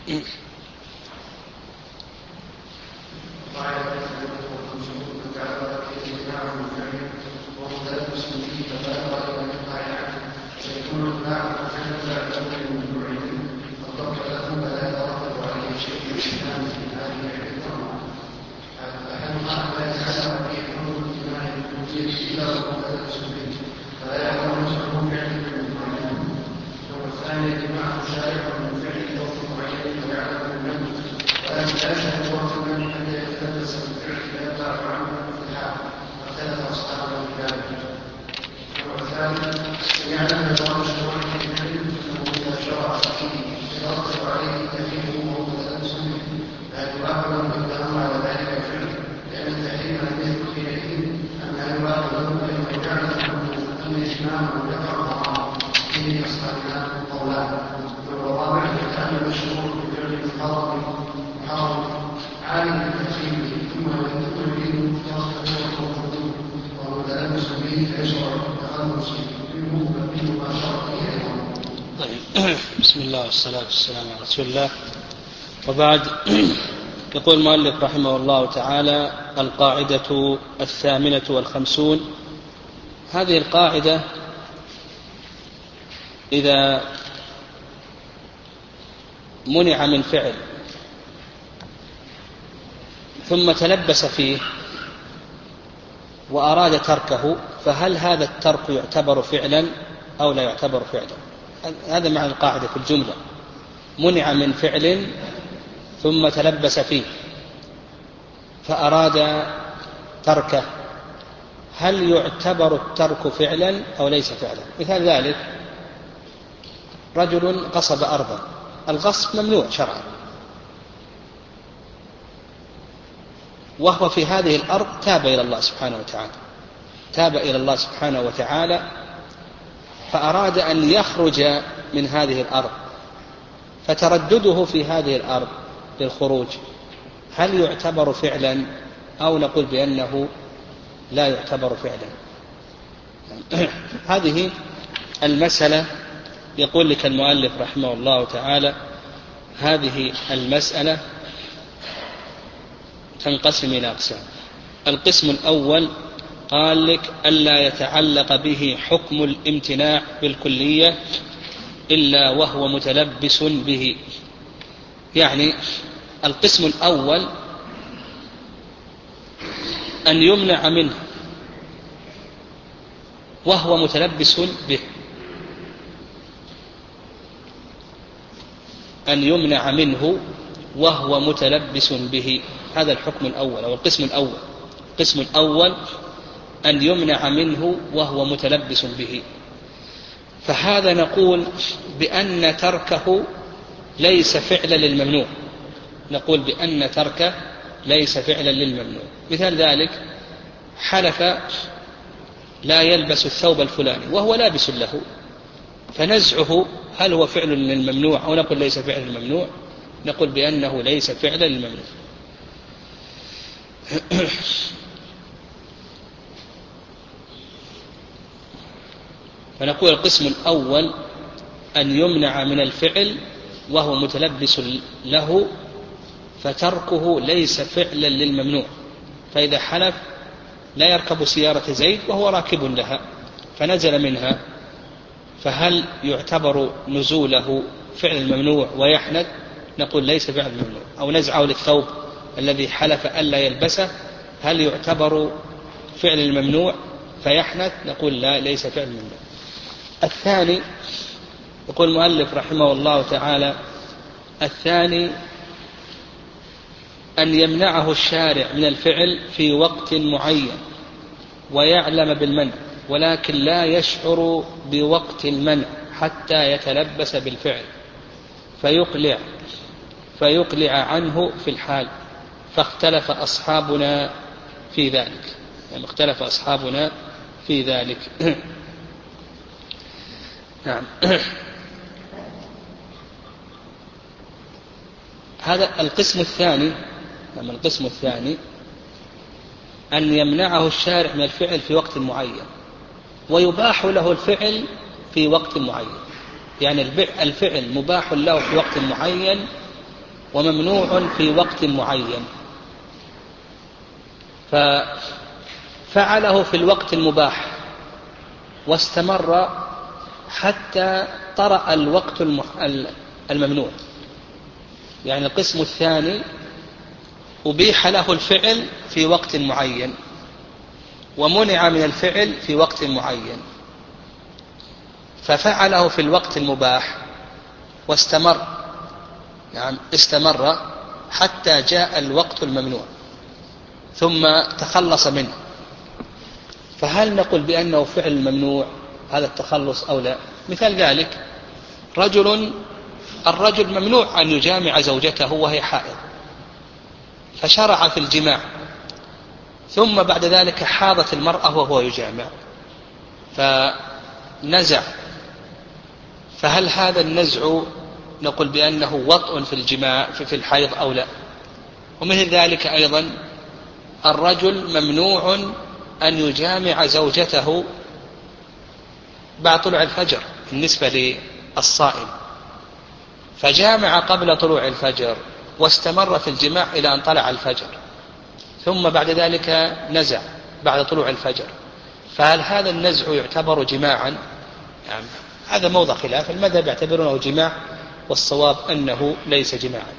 بسم الله والصلاة والسلام على رسول الله، وبعد. يقول المؤلف رحمه الله تعالى: القاعدة الثامنة والخمسون. هذه القاعدة إذا منع من فعل ثم تلبس فيه وأراد تركه، فهل هذا الترك يعتبر فعلا أو لا يعتبر فعلا؟ هذا معنى القاعدة في الجملة: منع من فعل ثم تلبس فيه فأراد تركه، هل يعتبر الترك فعلا أو ليس فعلا؟ مثال ذلك: رجل غصب أرضا، الغصب ممنوع شرعا، وهو في هذه الأرض تاب إلى الله سبحانه وتعالى تاب إلى الله سبحانه وتعالى فأراد أن يخرج من هذه الأرض، فتردده في هذه الأرض للخروج هل يعتبر فعلا أو نقول بأنه لا يعتبر فعلا؟ هذه المسألة يقول لك المؤلف رحمه الله تعالى: هذه المسألة تنقسم إلى أقسام. القسم الأول قال لك ألا يتعلق به حكم الامتناع بالكلية إلا وهو متلبس به. يعني القسم الأول أن يمنع منه وهو متلبس به، أن يمنع منه وهو متلبس به، هذا الحكم الأول أو القسم الأول. القسم الأول أن يمنع منه وهو متلبس به، فهذا نقول بأن تركه ليس فعلا للممنوع، نقول بأن تركه ليس فعلا للممنوع. مثال ذلك: حلف لا يلبس الثوب الفلاني وهو لابس له، فنزعه هل هو فعل للممنوع أو نقول ليس فعلا للممنوع؟ نقول بأنه ليس فعلا للممنوع. فنقول القسم الأول أن يمنع من الفعل وهو متلبس له، فتركه ليس فعلا للممنوع. فإذا حلف لا يركب سيارة زيد وهو راكب لها فنزل منها، فهل يعتبر نزوله فعل الممنوع ويحنث؟ نقول ليس فعل الممنوع. أو نزعه للثوب الذي حلف ألا يلبسه، هل يعتبر فعل الممنوع فيحنث؟ نقول لا، ليس فعل الممنوع. الثاني يقول المؤلف رحمه الله تعالى: الثاني أن يمنعه الشارع من الفعل في وقت معين ويعلم بالمنع، ولكن لا يشعر بوقت المنع حتى يتلبس بالفعل فيقلع فيقلع عنه في الحال، فاختلف أصحابنا في ذلك. يعني اختلف أصحابنا في ذلك. نعم. هذا القسم الثاني. نعم القسم الثاني أن يمنعه الشارع من الفعل في وقت معين ويباح له الفعل في وقت معين. يعني الفعل مباح له في وقت معين وممنوع في وقت معين، ففعله في الوقت المباح واستمر حتى طرأ الوقت الممنوع. يعني القسم الثاني أبيح له الفعل في وقت معين ومنع من الفعل في وقت معين، ففعله في الوقت المباح واستمر، يعني استمر حتى جاء الوقت الممنوع ثم تخلص منه، فهل نقول بأنه فعل ممنوع هذا التخلص أو لا؟ مثال ذلك رجل الرجل ممنوع أن يجامع زوجته وهي حائض، فشرع في الجماع ثم بعد ذلك حاضت المرأة وهو يجامع فنزع، فهل هذا النزع نقول بأنه وطء في الجماع في الحيض أو لا؟ ومثل ذلك أيضا الرجل ممنوع أن يجامع زوجته بعد طلوع الفجر بالنسبة للصائم، فجامع قبل طلوع الفجر واستمر في الجماع إلى أن طلع الفجر ثم بعد ذلك نزع بعد طلوع الفجر، فهل هذا النزع يعتبر جماعا؟ يعني هذا موضع خلاف، المذهب يعتبرونه جماع والصواب أنه ليس جماعا.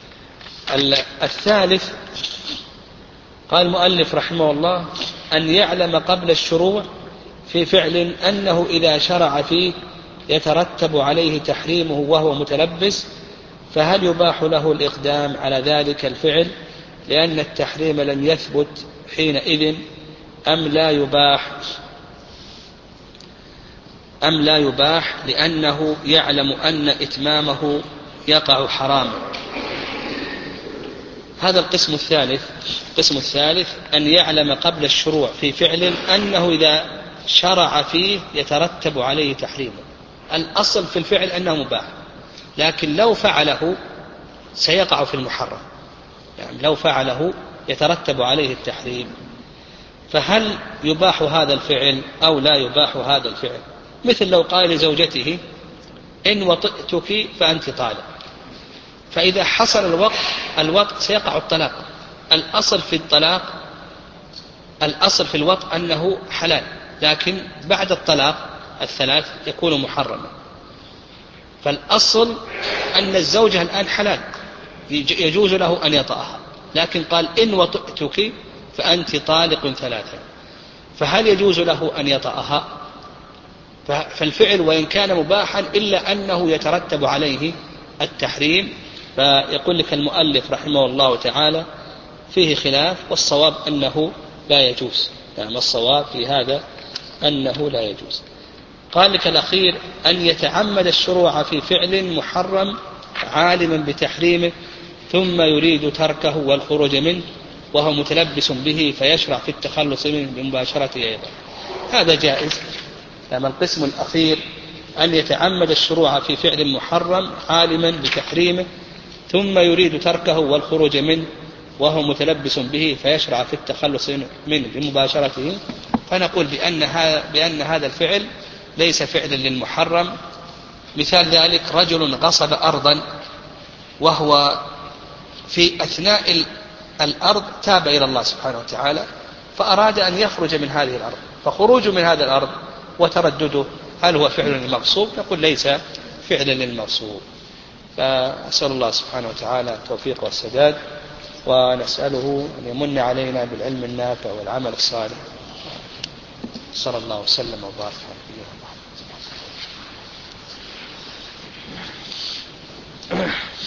الثالث قال المؤلف رحمه الله أن يعلم قبل الشروع في فعل أنه إذا شرع فيه يترتب عليه تحريمه وهو متلبس، فهل يباح له الإقدام على ذلك الفعل لأن التحريم لم يثبت حينئذ أم لا يباح أم لا يباح لأنه يعلم أن إتمامه يقع حراما؟ هذا القسم الثالث. القسم الثالث أن يعلم قبل الشروع في فعل أنه إذا شرع فيه يترتب عليه تحريمه. الأصل في الفعل أنه مباح، لكن لو فعله سيقع في المحرم، يعني لو فعله يترتب عليه التحريم، فهل يباح هذا الفعل أو لا يباح هذا الفعل؟ مثل لو قال لزوجته إن وطئتك فأنت طالق، فإذا حصل الوقت الوقت سيقع الطلاق. الأصل في الطلاق الأصل في الوطء أنه حلال، لكن بعد الطلاق الثلاث يكون محرما، فالأصل أن الزوجة الآن حلال يجوز له أن يطأها، لكن قال إن وطئتك فأنت طالق ثلاثا، فهل يجوز له أن يطأها؟ فالفعل وإن كان مباحا إلا أنه يترتب عليه التحريم. فيقول لك المؤلف رحمه الله تعالى فيه خلاف، والصواب أنه لا يجوز، يعني الصواب في هذا أنه لا يجوز. قال لك الأخير أن يتعمد الشروع في فعل محرم عالما بتحريمه ثم يريد تركه والخروج منه وهو متلبس به فيشرع في التخلص منه بمباشرته أيضا، هذا جائز. أما القسم الأخير أن يتعمد الشروع في فعل محرم عالما بتحريمه ثم يريد تركه والخروج منه وهو متلبس به فيشرع في التخلص منه بمباشرته، فنقول بأن هذا, بأن هذا الفعل ليس فعلا للمحرم. مثال ذلك رجل غصب أرضا وهو في أثناء الأرض تاب إلى الله سبحانه وتعالى فأراد أن يخرج من هذه الأرض، فخروجه من هذه الأرض وتردده هل هو فعل للمغصوب؟ نقول ليس فعلا للمغصوب. فأسأل الله سبحانه وتعالى التوفيق والسداد، ونسأله أن يمن علينا بالعلم النافع والعمل الصالح. صلى الله وسلم وبارك على نبينا محمد.